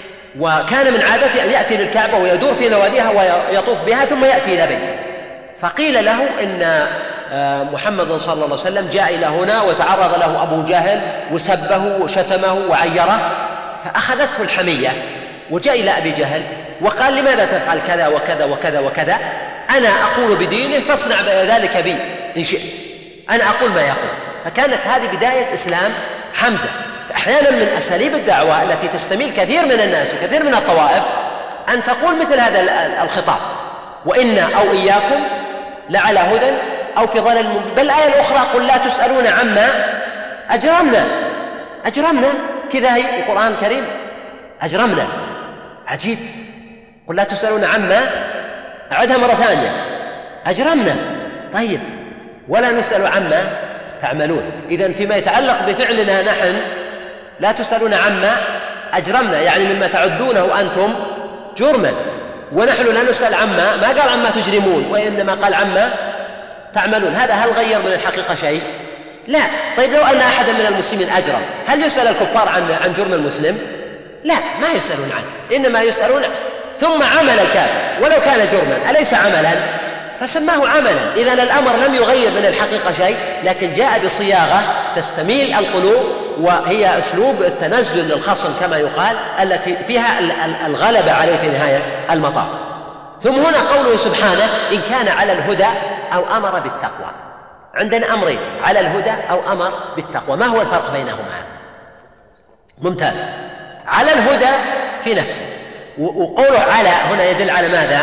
وكان من عادته أن يأتي للكعبة ويدور في نواديها ويطوف بها ثم يأتي إلى بيته، فقيل له إن محمد صلى الله عليه وسلم جاء إلى هنا وتعرض له أبو جهل وسبه وشتمه وعيره، فأخذته الحمية وجاء إلى أبي جهل وقال: لماذا تفعل كذا وكذا وكذا وكذا؟ أنا أقول بدينه فاصنع ذلك بي إن شئت، أنا أقول ما يقول. فكانت هذه بداية إسلام حمزة. أحيانا من أساليب الدعوة التي تستميل كثير من الناس وكثير من الطوائف أن تقول مثل هذا الخطاب: وإنا أو إياكم لعلى هدى أو في ضلال مبين. بل الآية الأخرى: قل لا تسألون عما أجرمنا. أجرمنا كذا هي القرآن الكريم، أجرمنا، عجيب. قل لا تسألون عما، أعدها مرة ثانية: أجرمنا. طيب، ولا نسأل عما تعملون. إذن فيما يتعلق بفعلنا نحن لا تسألون عما أجرمنا، يعني مما تعدونه أنتم جرما، ونحن لا نسأل عما، ما قال عما تجرمون وإنما قال عما تعملون. هذا هل غير من الحقيقة شيء؟ لا. طيب، لو أن أحدا من المسلمين أجرم، هل يسأل الكفار عن عن جرم المسلم؟ لا، ما يسألون عنه، إنما يسألون ثم عمل الكافر ولو كان جرما أليس عملا؟ فسماه عملا. إذن الأمر لم يغير من الحقيقة شيء، لكن جاء بصياغة تستميل القلوب، وهي أسلوب التنزل للخصم كما يقال، التي فيها الغلبة عليه في نهاية المطاف. ثم هنا قوله سبحانه: إن كان على الهدى أو أمر بالتقوى. عندنا أمرين: على الهدى أو أمر بالتقوى. ما هو الفرق بينهما؟ ممتاز. على الهدى في نفسه، وقوله على هنا يدل على ماذا؟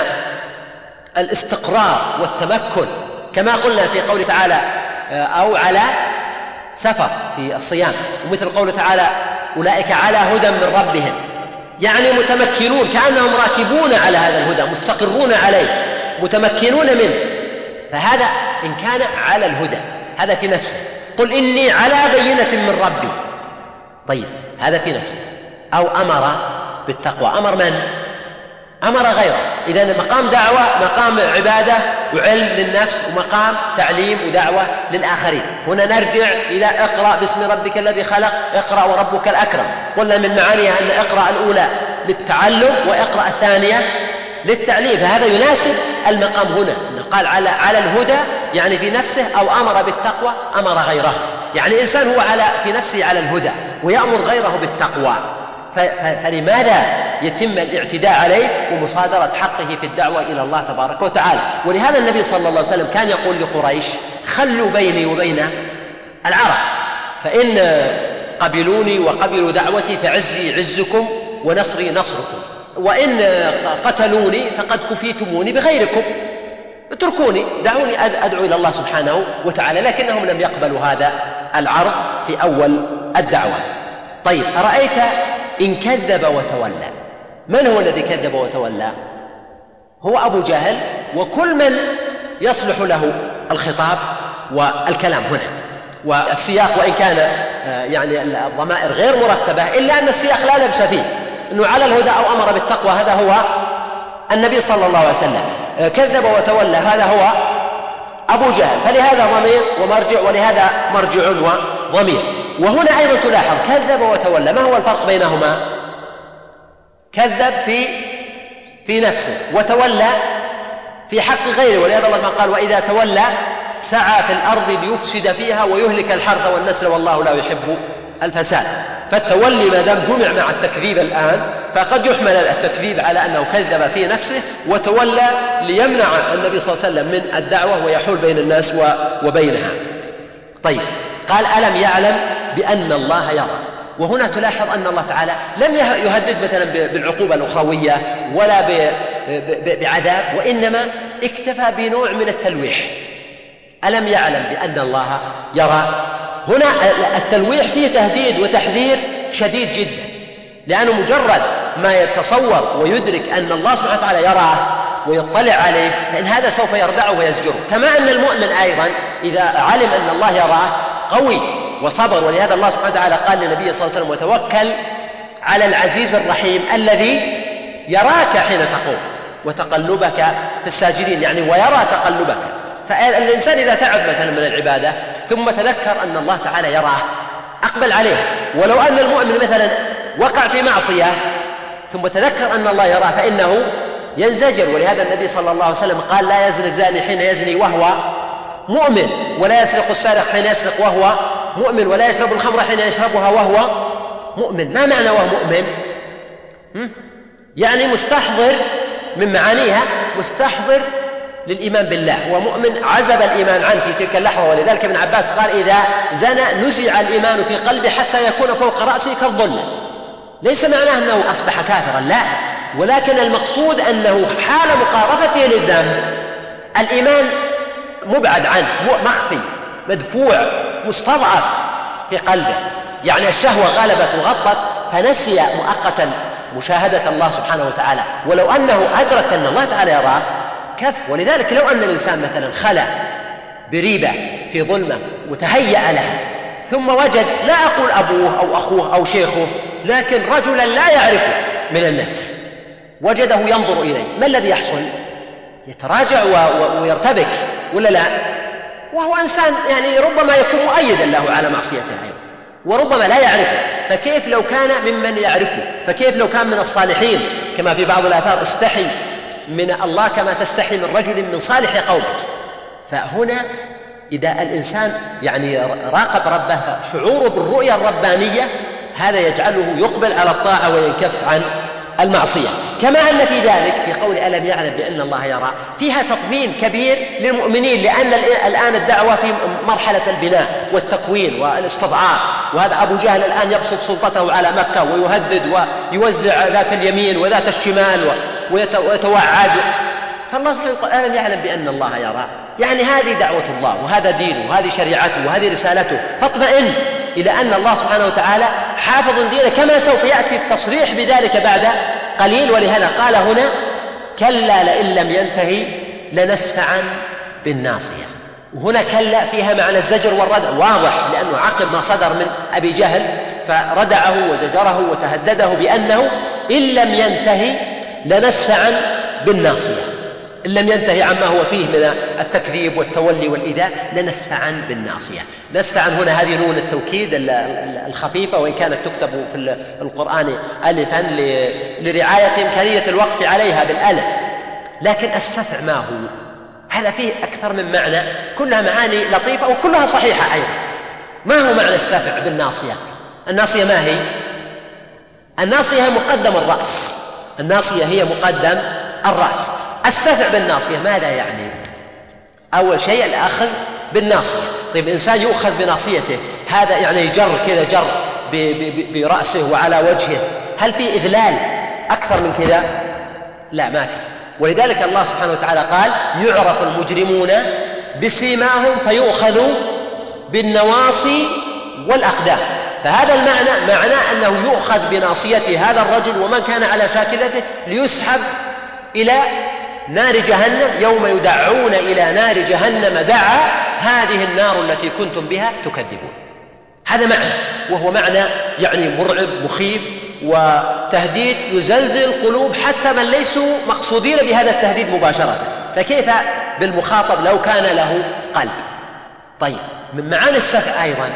الاستقرار والتمكن، كما قلنا في قوله تعالى: أو على سفر في الصيام، ومثل قوله تعالى: أولئك على هدى من ربهم. يعني متمكنون، كأنهم راكبون على هذا الهدى، مستقرون عليه، متمكنون منه. فهذا إن كان على الهدى، هذا في نفسه. قل إني على بينة من ربي، طيب هذا في نفسه. أو أمر بالتقوى، أمر من؟ أمر غيره. إذن مقام دعوة، مقام عبادة وعلم للنفس، ومقام تعليم ودعوة للآخرين. هنا نرجع إلى اقرأ باسم ربك الذي خلق، اقرأ وربك الأكرم. قلنا من معانيها أن اقرأ الأولى للتعلم وإقرأ الثانية للتعليم، فهذا يناسب المقام هنا. قال على على الهدى يعني في نفسه، أو أمر بالتقوى أمر غيره. يعني إنسان هو على في نفسه على الهدى ويأمر غيره بالتقوى، فلماذا يتم الاعتداء عليه ومصادرة حقه في الدعوة إلى الله تبارك وتعالى؟ ولهذا النبي صلى الله عليه وسلم كان يقول لقريش: خلوا بيني وبين العرب، فإن قبلوني وقبلوا دعوتي فعزي عزكم ونصري نصركم، وإن قتلوني فقد كفيتموني بغيركم، اتركوني، دعوني أدعو إلى الله سبحانه وتعالى. لكنهم لم يقبلوا هذا العرض في أول الدعوة. طيب أرأيت إن كذب وتولى؟ من هو الذي كذب وتولى؟ هو أبو جهل وكل من يصلح له الخطاب والكلام هنا. والسياق وإن كان يعني الضمائر غير مرتبة، إلا أن السياق لا لبس فيه، أنه على الهدى أو أمر بالتقوى هذا هو النبي صلى الله عليه وسلم، كذب وتولى هذا هو أبو جهل، فلهذا ضمير ومرجع، ولهذا مرجع وضمير. وهنا أيضا تلاحظ كذب وتولى، ما هو الفرق بينهما؟ كذب في في نفسه، وتولى في حق غيره. ولهذا الله قال: وإذا تولى سعى في الأرض ليفسد فيها ويهلك الحرث والنسل والله لا يحب الفساد. فالتولي ما دام جمع مع التكذيب الآن، فقد يحمل التكذيب على أنه كذب في نفسه وتولى ليمنع النبي صلى الله عليه وسلم من الدعوة ويحول بين الناس وبينها. طيب قال: ألم يعلم بأن الله يرى؟ وهنا تلاحظ أن الله تعالى لم يهدد مثلا بالعقوبة الأخروية ولا بعذاب، وإنما اكتفى بنوع من التلويح. ألم يعلم بأن الله يرى؟ هنا التلويح فيه تهديد وتحذير شديد جدا، لأنه مجرد ما يتصور ويدرك أن الله سبحانه وتعالى يراه ويطلع عليه، فإن هذا سوف يردعه ويزجره. كما أن المؤمن أيضا إذا علم أن الله يراه قوي وصبر. ولهذا الله سبحانه وتعالى قال للنبي صلى الله عليه وسلم: وتوكل على العزيز الرحيم الذي يراك حين تقوم وتقلبك في الساجدين، يعني ويرى تقلبك. فالإنسان إذا تعب مثلا من العبادة ثم تذكر أن الله تعالى يراه أقبل عليه. ولو أن المؤمن مثلا وقع في معصية ثم تذكر أن الله يراه فإنه ينزجر. ولهذا النبي صلى الله عليه وسلم قال: لا يزني الزاني حين يزني وهو مؤمن، ولا يسرق السارق حين يسرق وهو مؤمن، ولا يشرب الخمر حين يشربها وهو مؤمن. ما معنى وهو مؤمن؟ يعني مستحضر من معانيها، مستحضر للإيمان بالله، ومؤمن عزب الإيمان عنه في تلك اللحظة. ولذلك ابن عباس قال: إذا زنى نزع الإيمان في قلبه حتى يكون فوق رأسه كالظلة. ليس معناه أنه أصبح كافرا، لا، ولكن المقصود أنه حال مقارفته للذنب الإيمان مبعد عنه، مخفي، مدفوع، مستضعف في قلبه. يعني الشهوة غلبت وغطت فنسي مؤقتا مشاهدة الله سبحانه وتعالى. ولو أنه أدرك أن الله تعالى يراه كف. ولذلك لو أن الإنسان مثلا خلى بريبة في ظلمة وتهيأ لها، ثم وجد، لا أقول أبوه أو أخوه أو شيخه، لكن رجلا لا يعرفه من الناس وجده ينظر إليه، ما الذي يحصل؟ يتراجع ويرتبك ولا لا؟ وهو إنسان يعني ربما يكون مؤيدا له على معصيته أيضا، وربما لا يعرفه. فكيف لو كان ممن يعرفه؟ فكيف لو كان من الصالحين؟ كما في بعض الآثار: استحي من الله كما تستحي من رجل من صالح قومك. فهنا إذا الإنسان يعني راقب ربه شعوره بالرؤية الربانية، هذا يجعله يقبل على الطاعة وينكف عن المعصية. كما أن في ذلك في قول ألم يعلم بأن الله يرى فيها تطمين كبير للمؤمنين، لأن الآن الدعوة في مرحلة البناء والتكوين والاستضعاف. وهذا أبو جهل الآن يبسط سلطته على مكة ويهدد ويوزع ذات اليمين وذات الشمال ويتوعد. فالله سبحانه يقول: ألم يعلم بأن الله يرى؟ يعني هذه دعوة الله، وهذا دينه، وهذه شريعته، وهذه رسالته. فاطمئن إلى أن الله سبحانه وتعالى حافظ دينه، كما سوف يأتي التصريح بذلك بعد قليل. ولهذا قال هنا كلا لئن لم ينتهي لنسفعا بالناصية. وهنا كلا فيها معنى الزجر والردع واضح، لأنه عقب ما صدر من أبي جهل فردعه وزجره وتهدده بأنه إن لم ينتهي لنسفعا بالناصية، إن لم ينتهي عما هو فيه من التكذيب والتولي والإيذاء لنسفعا بالناصية. نسفعا هنا هذه نون التوكيد الخفيفة، وإن كانت تكتب في القرآن ألفا لرعاية إمكانية الوقف عليها بالألف، لكن السفع ما هو؟ هذا فيه أكثر من معنى، كلها معاني لطيفة وكلها صحيحة أيضا. ما هو معنى السفع بالناصية؟ الناصية ما هي؟ الناصية هي مقدم الرأس، الناصية هي مقدم الرأس. السفع بالناصية ماذا يعني؟ أول شيء الأخذ بالناصية. طيب إنسان يؤخذ بناصيته، هذا يعني جر كذا، جر برأسه وعلى وجهه، هل في إذلال أكثر من كذا؟ لا، ما في. ولذلك الله سبحانه وتعالى قال يعرف المجرمون بسيماهم فيؤخذوا بالنواصي والأقدام. فهذا المعنى معناه أنه يؤخذ بناصية هذا الرجل ومن كان على شاكلته ليسحب إلى نار جهنم، يوم يدعون إلى نار جهنم دعا هذه النار التي كنتم بها تكذبون. هذا معنى، وهو معنى يعني مرعب مخيف وتهديد يزلزل قلوب حتى من ليسوا مقصودين بهذا التهديد مباشرة، فكيف بالمخاطب لو كان له قلب؟ طيب، من معاني السفع أيضا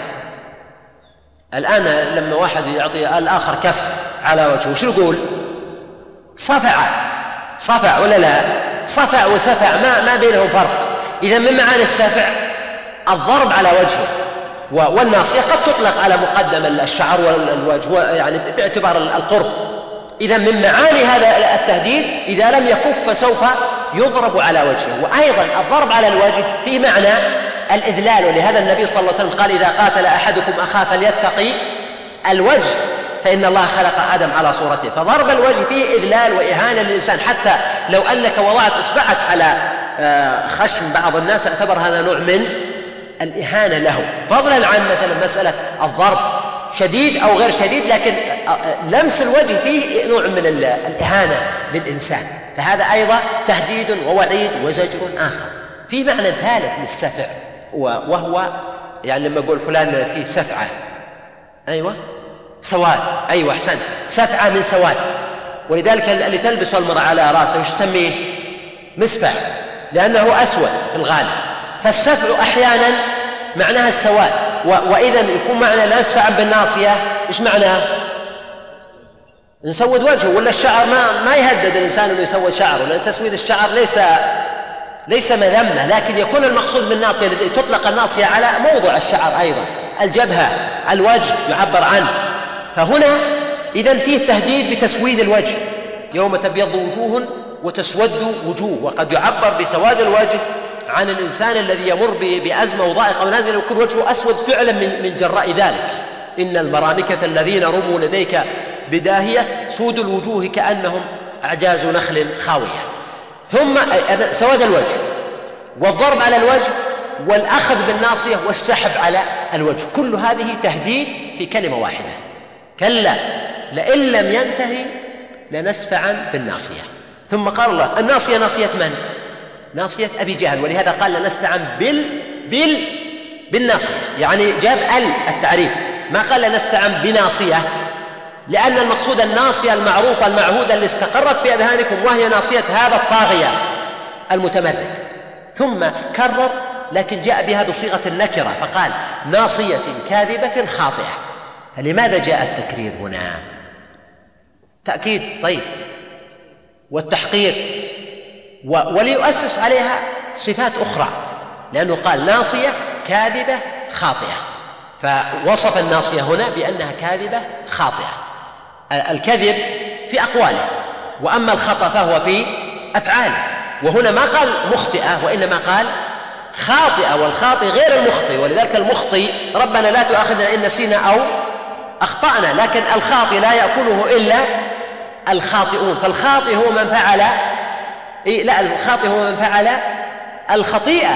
الآن لما واحد يعطي الآخر كف على وجهه شو يقول؟ صفع. صفع ولا لا؟ صفع وسفع ما, ما بينهم فرق. إذا من معاني السفع الضرب على وجهه، والناصية قد تطلق على مقدم الشعر والوجه يعني باعتبار القرب. إذا من معاني هذا التهديد إذا لم يكف فسوف يضرب على وجهه. وأيضا الضرب على الوجه فيه معنى الإذلال، ولهذا النبي صلى الله عليه وسلم قال إذا قاتل أحدكم أخاه فليتقي الوجه فإن الله خلق آدم على صورته. فضرب الوجه فيه إذلال وإهانة للإنسان، حتى لو أنك وضعت إصبعك على خشم بعض الناس اعتبر هذا نوع من الإهانة له، فضلا عن مثلا مسألة الضرب شديد أو غير شديد، لكن لمس الوجه فيه نوع من الإهانة للإنسان. فهذا أيضا تهديد ووعيد وزجر آخر. في معنى ثالث للسفع، وهو يعني لما أقول فلان في سفعة، أيوة سواد، أيوة أحسنت، سفعة من سواد. ولذلك اللي تلبسه المرأة على رأسه وش تسميه؟ مسفع، لأنه أسود في الغالب. فالسفع أحيانا معناها السواد، وإذا يكون معنى لا نسفع بالناصية إيش معناه؟ نسود وجهه، ولا الشعر ما ما يهدد الإنسان أنه يسود شعره، لأن تسويد الشعر ليس ليس مذمة، لكن يكون المقصود بالناصية التي تطلق الناصية على موضع الشعر أيضا، الجبهة، الوجه يعبر عنه. فهنا إذن فيه تهديد بتسويد الوجه، يوم تبيض وجوه وتسود وجوه، وقد يعبر بسواد الوجه عن الإنسان الذي يمر بأزمة وضائقة ونازل ويكون وجهه أسود فعلا من من جراء ذلك. إن المرامكة الذين رموا لديك بداهية سود الوجوه كأنهم أعجاز نخل خاوية. ثم سواد الوجه والضرب على الوجه والأخذ بالناصية والسحب على الوجه، كل هذه تهديد في كلمة واحدة. كلا لئن لم ينتهي لنسفعا بالناصية. ثم قال الله الناصية ناصية من؟ ناصية أبي جهل، ولهذا قال لنسفعا بال بال بالناصية، يعني جاب ال التعريف، ما قال لنسفعا بناصية، لأن المقصود الناصية المعروفة المعهودة اللي استقرت في أذهانكم، وهي ناصية هذا الطاغية المتمرد. ثم كرر لكن جاء بها بصيغة النكرة فقال ناصية كاذبة خاطئة. فلماذا جاء التكرير هنا؟ تأكيد طيب والتحقير، وليؤسس عليها صفات أخرى، لأنه قال ناصية كاذبة خاطئة، فوصف الناصية هنا بأنها كاذبة خاطئة. الكذب في أقواله، وأما الخطأ فهو في أفعاله. وهنا ما قال مخطئة وإنما قال خاطئة، والخاطئ غير المخطئ، ولذلك المخطئ ربنا لا تؤاخذنا إن نسينا أو أخطأنا، لكن الخاطئ لا يأكله إلا الخاطئون. فالخاطئ هو من فعل إيه لا الخاطئ هو من فعل الخطيئة،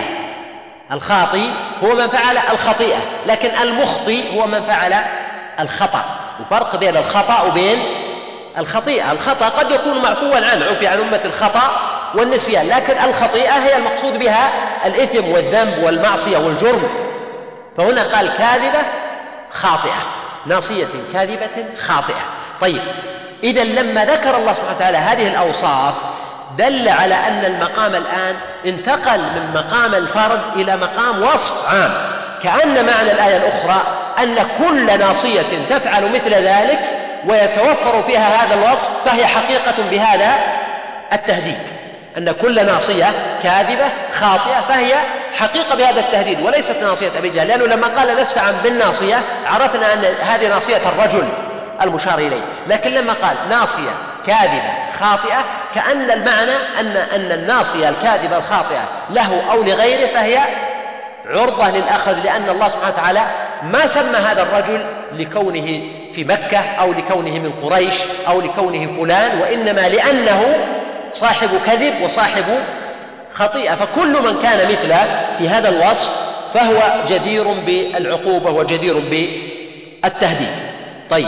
الخاطئ هو من فعل الخطيئة، لكن المخطئ هو من فعل الخطأ. وفرق بين الخطأ وبين الخطيئة. الخطأ قد يكون معفوا عنه، عفي عن أمة الخطأ والنسيان، لكن الخطيئة هي المقصود بها الإثم والذنب والمعصية والجرم. فهنا قال كاذبة خاطئة، ناصية كاذبة خاطئة. طيب، إذن لما ذكر الله سبحانه وتعالى هذه الأوصاف دل على أن المقام الآن انتقل من مقام الفرد إلى مقام وصف عام، كأن معنى الآية الأخرى أن كل ناصية تفعل مثل ذلك ويتوفر فيها هذا الوصف فهي حقيقة بهذا التهديد، أن كل ناصية كاذبة خاطئة فهي حقيقة بهذا التهديد وليست ناصية أبي جهل، لأنه لما قال نسفعا بالناصية عرفنا أن هذه ناصية الرجل المشار إليه، لكن لما قال ناصية كاذبة خاطئة كأن المعنى أن أن الناصية الكاذبة الخاطئة له أو لغيره فهي عرضة للأخذ، لأن الله سبحانه وتعالى ما سمى هذا الرجل لكونه في مكة أو لكونه من قريش أو لكونه فلان، وإنما لأنه صاحب كذب وصاحب خطيئة، فكل من كان مثله في هذا الوصف فهو جدير بالعقوبة وجدير بالتهديد. طيب،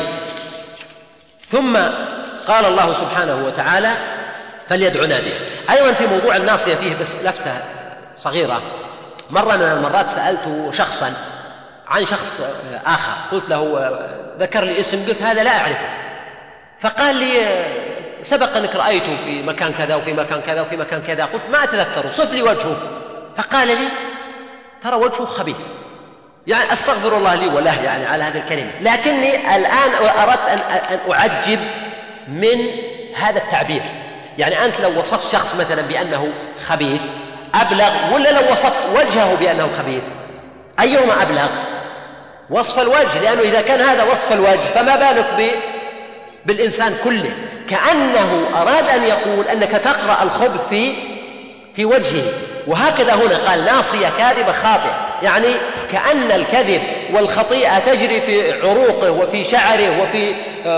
ثم قال الله سبحانه وتعالى فليدع ناديه. أيضا في موضوع الناصية فيه بس لفتة صغيرة. مرة من المرات سألت شخصا عن شخص آخر، قلت له ذكر لي اسم، قلت هذا لا أعرفه، فقال لي سبق أنك رأيته في مكان كذا وفي مكان كذا وفي مكان كذا، قلت ما أتذكره، صف لي وجهه، فقال لي ترى وجهه خبيث. يعني أستغفر الله لي وله يعني على هذه الكلمة، لكني الآن أردت أن أعجب من هذا التعبير. يعني أنت لو وصفت شخص مثلا بأنه خبيث أبلغ، ولا لو وصفت وجهه بأنه خبيث أيهما أبلغ؟ وصف الوجه، لأنه إذا كان هذا وصف الوجه فما بالك ب... بالإنسان كله، كأنه أراد أن يقول أنك تقرأ الخبث في في وجهه. وهكذا هنا قال ناصية كاذبة خاطئة، يعني كأن الكذب والخطيئة تجري في عروقه وفي شعره وفي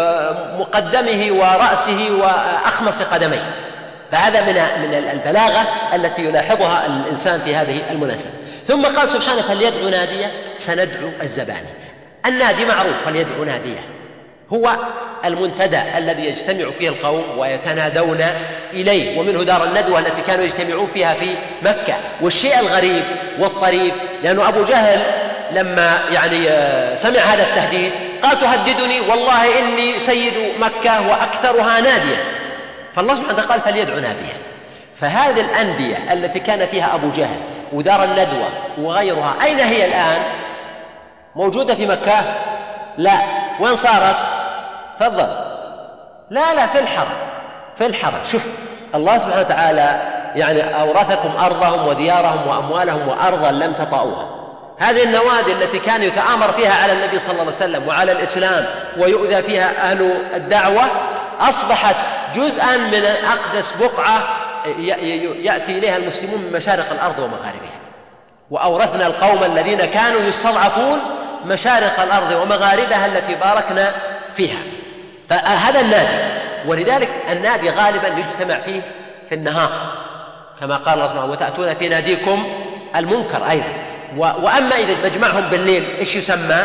مقدمه ورأسه وأخمص قدميه. فهذا من من البلاغة التي يلاحظها الإنسان في هذه المناسبة. ثم قال سبحانه فليدعو ناديه سندعو الزباني. النادي معروف، فليدعو ناديه هو المنتدى الذي يجتمع فيه القوم ويتنادون إليه، ومنه دار الندوة التي كانوا يجتمعون فيها في مكة. والشيء الغريب والطريف لأنه أبو جهل لما يعني سمع هذا التهديد قال تهددني والله إني سيد مكة وأكثرها نادية، فالله سبحانه وتعالى قال فليدعو ناديه. فهذه الأندية التي كان فيها أبو جهل ودار الندوة وغيرها أين هي الآن؟ موجودة في مكة؟ لا. وين صارت؟ تفضل. لا لا في الحرم، في الحرم. شوف الله سبحانه وتعالى يعني أورثكم أرضهم وديارهم وأموالهم وأرضا لم تطئوها. هذه النوادي التي كان يتآمر فيها على النبي صلى الله عليه وسلم وعلى الإسلام ويؤذى فيها أهل الدعوة أصبحت جزءا من أقدس بقعة يأتي إليها المسلمون من مشارق الأرض ومغاربها. وأورثنا القوم الذين كانوا يستضعفون مشارق الأرض ومغاربها التي باركنا فيها. فهذا النادي، ولذلك النادي غالبا يجتمع فيه في النهار كما قال الله سبحانه وتأتون في ناديكم المنكر أيضا. وأما إذا مجمعهم بالليل إيش يسمى؟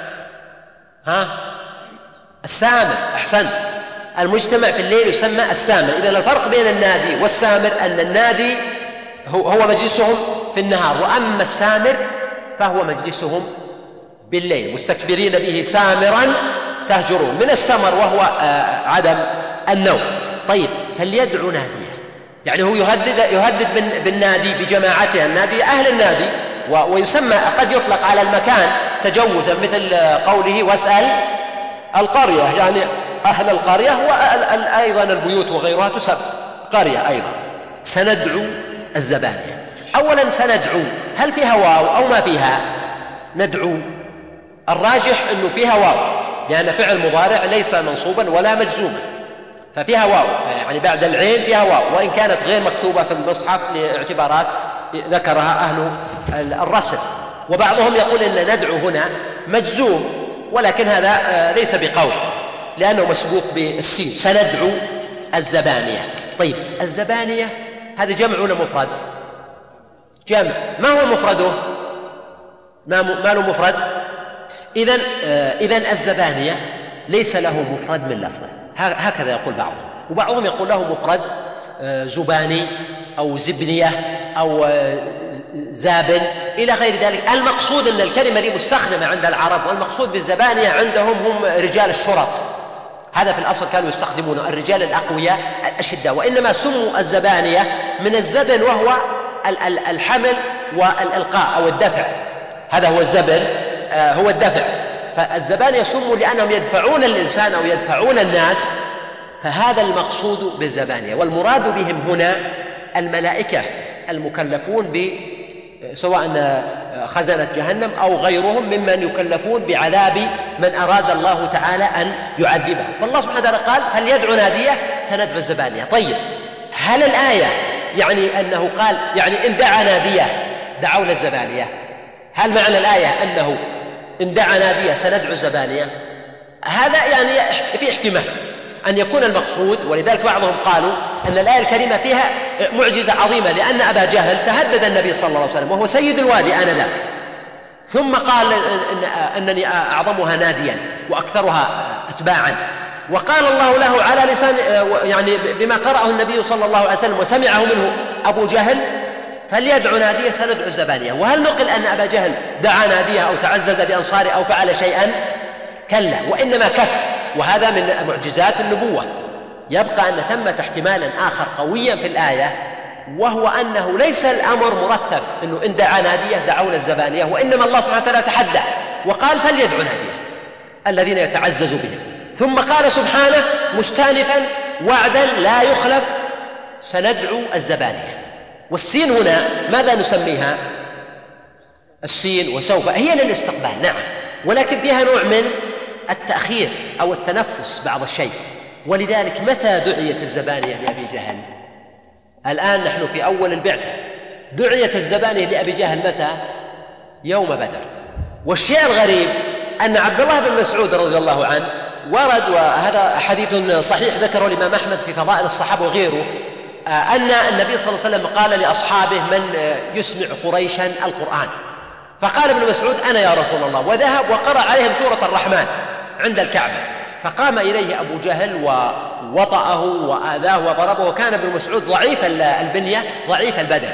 ها؟ السامر. أحسنت، المجتمع في الليل يسمى السامر. إذن الفرق بين النادي والسامر أن النادي هو مجلسهم في النهار، وأما السامر فهو مجلسهم بالليل، مستكبرين به سامرا تهجرون، من السمر وهو عدم النوم. طيب فليدعو ناديه، يعني هو يهدد يهدد بالنادي بجماعته، النادي أهل النادي، ويسمى قد يطلق على المكان تجوزا مثل قوله واسأل القرية، يعني أهل القرية وأيضا البيوت وغيرها تسمى قرية أيضا. سندعو الزبانية. أولا سندعو هل فيها واو أو ما فيها؟ ندعو الراجح أنه فيها واو، لأن فعل مضارع ليس منصوبا ولا مجزوما، ففيها واو، يعني بعد العين فيها واو، وإن كانت غير مكتوبة في المصحف لاعتبارات ذكرها أهل الرسم. وبعضهم يقول أن ندعو هنا مجزوم، ولكن هذا ليس بقول لأنه مسبوق بالسين. سندعو الزبانية. طيب الزبانية هذا جمع ولا مفرد؟ جمع. ما هو مفرده؟ ما له مفرد؟ إذن إذن الزبانية ليس له مفرد من لفظه، هكذا يقول بعضهم، وبعضهم يقول له مفرد زباني أو زبنية أو زابن إلى غير ذلك. المقصود أن الكلمة دي مستخدمة عند العرب، والمقصود بالزبانية عندهم هم رجال الشرط، هذا في الأصل كانوا يستخدمونه الرجال الأقوياء الأشداء، وإنما سموا الزبانية من الزبن وهو الحمل والإلقاء أو الدفع، هذا هو الزبن هو الدفع. فالزبانية سموا لأنهم يدفعون الإنسان أو يدفعون الناس، فهذا المقصود بالزبانية. والمراد بهم هنا الملائكة المكلفون ب سواء خزنة جهنم أو غيرهم ممن يكلفون بعذاب من أراد الله تعالى أن يعذبه. فالله سبحانه وتعالى قال هل يدعو ناديه سندعو الزبانية. طيب، هل الآية يعني أنه قال يعني إن دعا ناديه دعونا الزبانية؟ هل معنى الآية أنه إن دعا ناديه سندعو الزبانية؟ هذا يعني في احتمال أن يكون المقصود، ولذلك بعضهم قالوا أن الآية الكريمة فيها معجزة عظيمة، لأن أبا جهل تهدد النبي صلى الله عليه وسلم وهو سيد الوادي آنذاك، ثم قال إن أنني أعظمها ناديا وأكثرها أتباعا، وقال الله له على لسان يعني بما قرأه النبي صلى الله عليه وسلم وسمعه منه أبو جهل فليدعو ناديه سندعو الزبانية. وهل نقل أن أبا جهل دعا ناديه أو تعزز بأنصاره أو فعل شيئا؟ كلا، وإنما كف، وهذا من معجزات النبوة. يبقى أن ثمة احتمالا آخر قويا في الآية، وهو أنه ليس الأمر مرتب أنه إن دعا ناديه دعونا الزبانية، وإنما الله سبحانه وتعالى تحدى وقال فليدعو ناديه الذين يتعزز بهم، ثم قال سبحانه مستانفا وعدا لا يخلف سندعو الزبانية. والسين هنا ماذا نسميها؟ السين وسوف هي للاستقبال نعم، ولكن فيها نوع من التأخير أو التنفس بعض الشيء. ولذلك متى دعيت الزبانية لأبي جهل؟ الآن نحن في أول البعثة، دعيت الزبانية لأبي جهل متى؟ يوم بدر. والشيء الغريب أن عبد الله بن مسعود رضي الله عنه ورد، وهذا حديث صحيح ذكره الإمام أحمد في فضائل الصحابة وغيره، أن النبي صلى الله عليه وسلم قال لأصحابه من يسمع قريشا القرآن، فقال ابن مسعود أنا يا رسول الله، وذهب وقرأ عليهم سورة الرحمن عند الكعبة، فقام إليه أبو جهل ووطأه وآذاه وضربه، وكان ابن مسعود ضعيف البنية ضعيف البدن،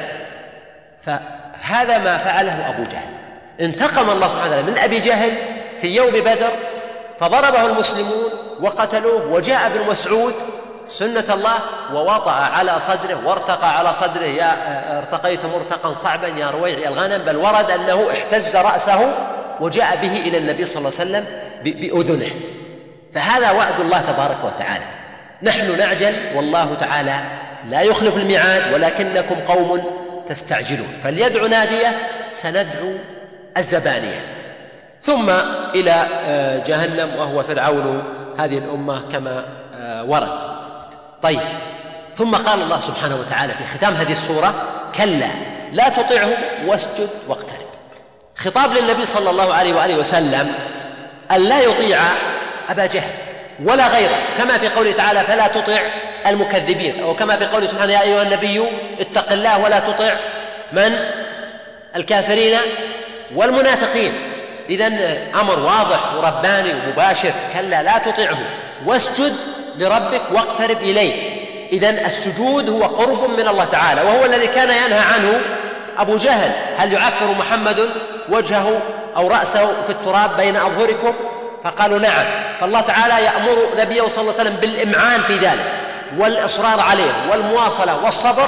فهذا ما فعله أبو جهل. انتقم الله سبحانه وتعالى من أبي جهل في يوم بدر فضربه المسلمون وقتلوه، وجاء ابن مسعود سنة الله ووطأ على صدره وارتقى على صدره، يا ارتقيت مرتقا صعبا يا رويعي الغنم، بل ورد أنه احتز رأسه وجاء به إلى النبي صلى الله عليه وسلم بأذنه. فهذا وعد الله تبارك وتعالى، نحن نعجل والله تعالى لا يخلف الميعاد ولكنكم قوم تستعجلون. فليدعو ناديه سندعو الزبانية. ثم إلى جهنم وهو فرعون هذه الأمة كما ورد. طيب، ثم قال الله سبحانه وتعالى في ختام هذه السورة كلا لا تطعه واسجد واقترب. خطاب للنبي صلى الله عليه وآله وسلم أن لا يطيع أبا جهل ولا غيره، كما في قوله تعالى فلا تطع المكذبين، أو كما في قوله سبحانه يا أيها النبي اتق الله ولا تطع من؟ الكافرين والمنافقين. إذن أمر واضح ورباني ومباشر، كلا لا تطعه واسجد لربك واقترب إليه. إذن السجود هو قرب من الله تعالى، وهو الذي كان ينهى عنه أبو جهل، هل يعفر محمد وجهه أو رأسه في التراب بين أظهركم؟ فقالوا نعم. فالله تعالى يأمر نبيه صلى الله عليه وسلم بالإمعان في ذلك والإصرار عليه والمواصلة والصبر،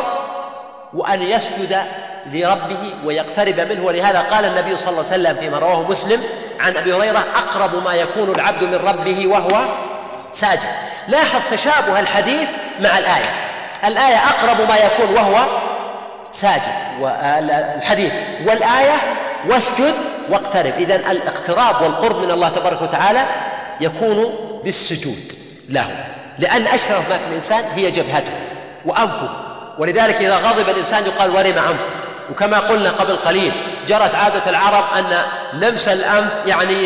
وأن يسجد لربه ويقترب منه. ولهذا قال النبي صلى الله عليه وسلم فيما رواه مسلم عن أبي هريرة أقرب ما يكون العبد من ربه وهو ساجد. لاحظ تشابه الحديث مع الآية، الآية أقرب ما يكون وهو ساجد، والحديث والآية واسجد واقترب. إذن الاقتراب والقرب من الله تبارك وتعالى يكون بالسجود له، لأن أشرف ما في الإنسان هي جبهته وأنفه، ولذلك إذا غضب الإنسان يقال ورم أنفه. وكما قلنا قبل قليل جرت عادة العرب أن لمس الأنف يعني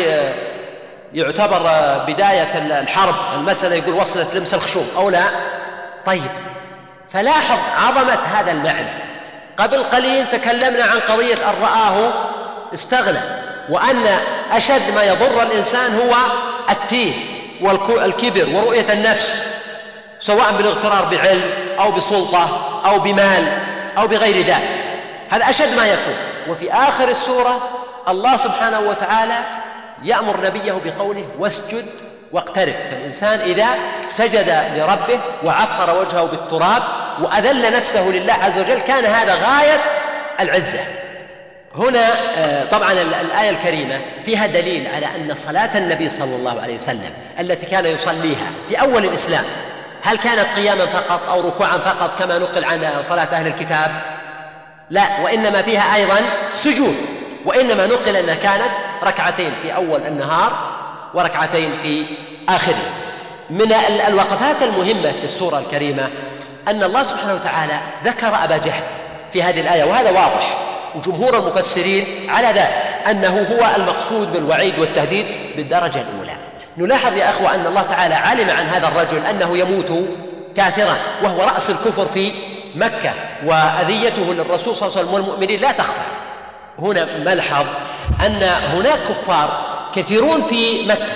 يعتبر بداية الحرب، المسألة يقول وصلت لمس الخشوم أو لا. طيب، فلاحظ عظمة هذا المعنى. قبل قليل تكلمنا عن قضية أن رآه استغنى، وأن أشد ما يضر الإنسان هو التيه والكبر ورؤية النفس، سواء بالاغترار بعلم أو بسلطة أو بمال أو بغير ذلك. هذا أشد ما يكون. وفي آخر السورة الله سبحانه وتعالى يأمر نبيه بقوله واسجد واقترب. فالإنسان إذا سجد لربه وعفر وجهه بالتراب وأذل نفسه لله عز وجل كان هذا غاية العزة. هنا طبعا الآية الكريمة فيها دليل على أن صلاة النبي صلى الله عليه وسلم التي كان يصليها في أول الإسلام هل كانت قياما فقط أو ركوعا فقط كما نقل عن صلاة أهل الكتاب؟ لا، وإنما فيها أيضا سجود، وإنما نقل أنها كانت ركعتين في أول النهار وركعتين في آخره. من الوقفات المهمة في السورة الكريمة أن الله سبحانه وتعالى ذكر أبا جهل في هذه الآية، وهذا واضح، وجمهور المفسرين على ذلك أنه هو المقصود بالوعيد والتهديد بالدرجة الأولى. نلاحظ يا أخوة أن الله تعالى علم عن هذا الرجل أنه يموت كافرا وهو رأس الكفر في مكة، وأذيته للرسول صلى الله عليه وسلم والمؤمنين لا تخفى. هنا ملحظ أن هناك كفار كثيرون في مكة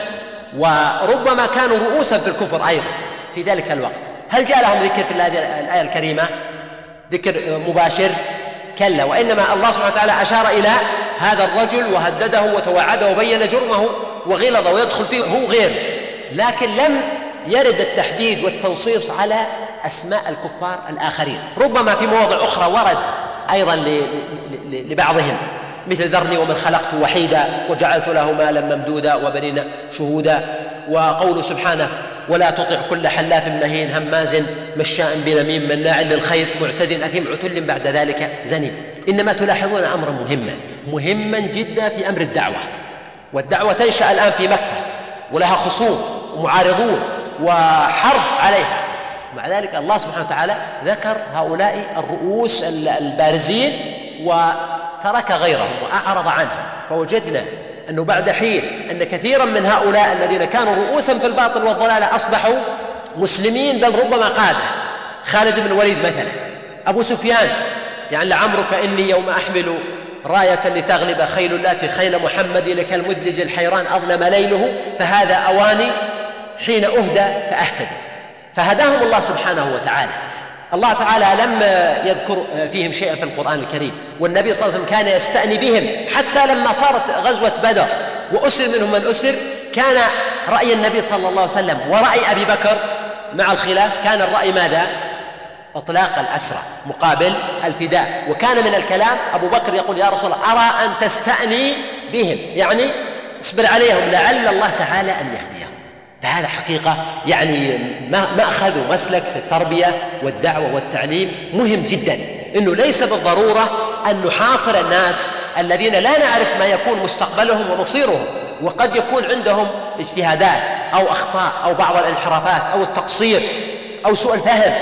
وربما كانوا رؤوسا في الكفر أيضا في ذلك الوقت. هل جاء لهم ذكر في الآية الكريمة؟ ذكر مباشر؟ كلا، وإنما الله سبحانه وتعالى أشار إلى هذا الرجل وهدده وتوعده وبين جرمه وغلظ ويدخل فيه هو غير، لكن لم يرد التحديد والتنصيص على أسماء الكفار الآخرين. ربما في مواضع أخرى ورد أيضا لبعضهم، مثل ذرني ومن خلقت وحيدا وجعلت له مالا ممدودا وبنين شهودا، وقول سبحانه ولا تطع كل حلاف مهين هماز مشاء بنميم مناع للخير معتد أثيم عتل بعد ذلك زنيم. إنما تلاحظون أمرا مهما مهما جدا في أمر الدعوة، والدعوة تنشأ الآن في مكة ولها خصوم ومعارضون وحرب عليها، مع ذلك الله سبحانه وتعالى ذكر هؤلاء الرؤوس البارزين وترك غيرهم وأعرض عنهم. فوجدنا أنه بعد حين أن كثيرا من هؤلاء الذين كانوا رؤوسا في الباطل والضلال أصبحوا مسلمين، بل ربما قادة. خالد بن الوليد مثلا، أبو سفيان، يعني لعمرك إني يوم أحمل راية لتغلب خيل اللاتي خيل محمد لك المدلج الحيران أظلم ليله فهذا أواني حين أهدى فأهتدي. فهداهم الله سبحانه وتعالى. الله تعالى لم يذكر فيهم شيئا في القرآن الكريم، والنبي صلى الله عليه وسلم كان يستأني بهم حتى لما صارت غزوة بدر وأسر منهم من أسر، كان رأي النبي صلى الله عليه وسلم ورأي أبي بكر مع الخلاف كان الرأي ماذا؟ إطلاق الأسرى مقابل الفداء. وكان من الكلام أبو بكر يقول يا رسول الله أرى أن تستأني بهم، يعني اصبر عليهم لعل الله تعالى أن يهديهم. فهذا حقيقة يعني مأخذ ومسلك في التربية والدعوة والتعليم مهم جدا، إنه ليس بالضرورة أن نحاصر الناس الذين لا نعرف ما يكون مستقبلهم ومصيرهم، وقد يكون عندهم اجتهادات أو أخطاء أو بعض الانحرافات أو التقصير أو سوء الفهم.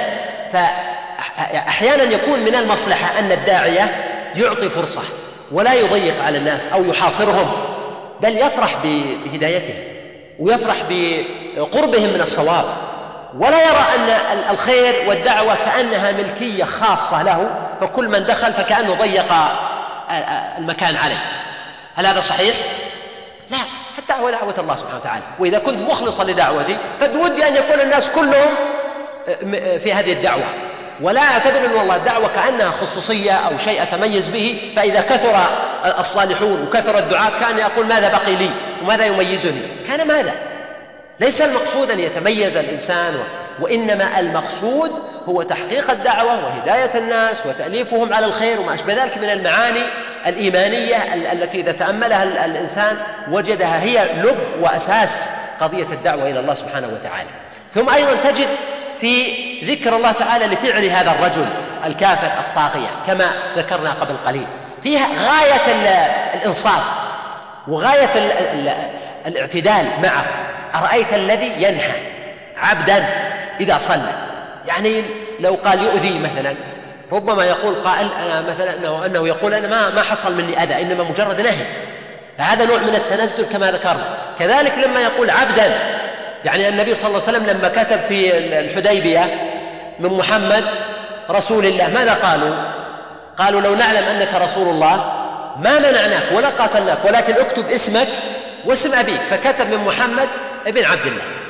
فأحيانا يكون من المصلحة أن الداعية يعطي فرصة ولا يضيق على الناس أو يحاصرهم، بل يفرح بهدايتهم ويفرح بقربهم من الصواب، ولا يرى أن الخير والدعوة كأنها ملكية خاصة له، فكل من دخل فكأنه ضيق المكان عليه. هل هذا صحيح؟ لا، الدعوة دعوة الله سبحانه وتعالى، وإذا كنت مخلصا لدعوتي فبودي أن يكون الناس كلهم في هذه الدعوة، ولا أعتبر أن والله الدعوة كأنها خصوصية أو شيء أتميز به، فإذا كثر الصالحون وكثر الدعاة كان يقول ماذا بقي لي وماذا يميزني؟ كان ماذا؟ ليس المقصود أن يتميز الإنسان، وإنما المقصود هو تحقيق الدعوة وهداية الناس وتأليفهم على الخير وما أشبه ذلك من المعاني الإيمانية التي إذا تأملها الإنسان وجدها هي لب وأساس قضية الدعوة إلى الله سبحانه وتعالى. ثم أيضا تجد في ذكر الله تعالى لفعل هذا الرجل الكافر الطاغية كما ذكرنا قبل قليل فيها غاية الإنصاف وغاية الاعتدال معه. أرأيت الذي ينهى عبدا إذا صلى، يعني لو قال يؤذي مثلا، ربما يقول قائل أنا مثلا أنه, أنه يقول أنا ما, ما حصل مني أذى إنما مجرد نهي، فهذا نوع من التنزل كما ذكرنا. كذلك لما يقول عبدا، يعني النبي صلى الله عليه وسلم لما كتب في الحديبية من محمد رسول الله ماذا قالوا؟ قالوا لو نعلم أنك رسول الله ما منعناك ولا قاتلناك، ولكن اكتب اسمك واسم أبيك، فكتب من محمد ابن عبد الله.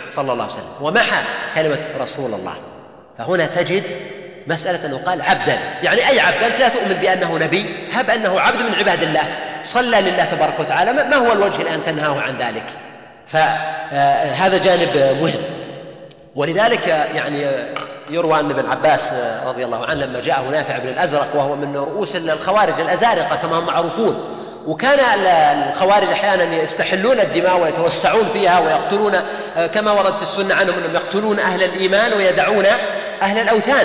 صلى الله عليه وسلم ومحى كلمة رسول الله. فهنا تجد مسألة أنه قال عبدا، يعني أي عبد، أنت لا تؤمن بأنه نبي، هب أنه عبد من عباد الله صلى لله تبارك وتعالى، ما هو الوجه الآن تنهاه عن ذلك؟ فهذا جانب مهم. ولذلك يعني يروى أن ابن عباس رضي الله عنه لما جاءه نافع بن الأزرق وهو من رؤوس الخوارج الأزارقة كما هم معروفون، وكان الخوارج أحيانا يستحلون الدماء ويتوسعون فيها ويقتلون كما ورد في السنة عنهم أنهم يقتلون أهل الإيمان ويدعون أهل الأوثان.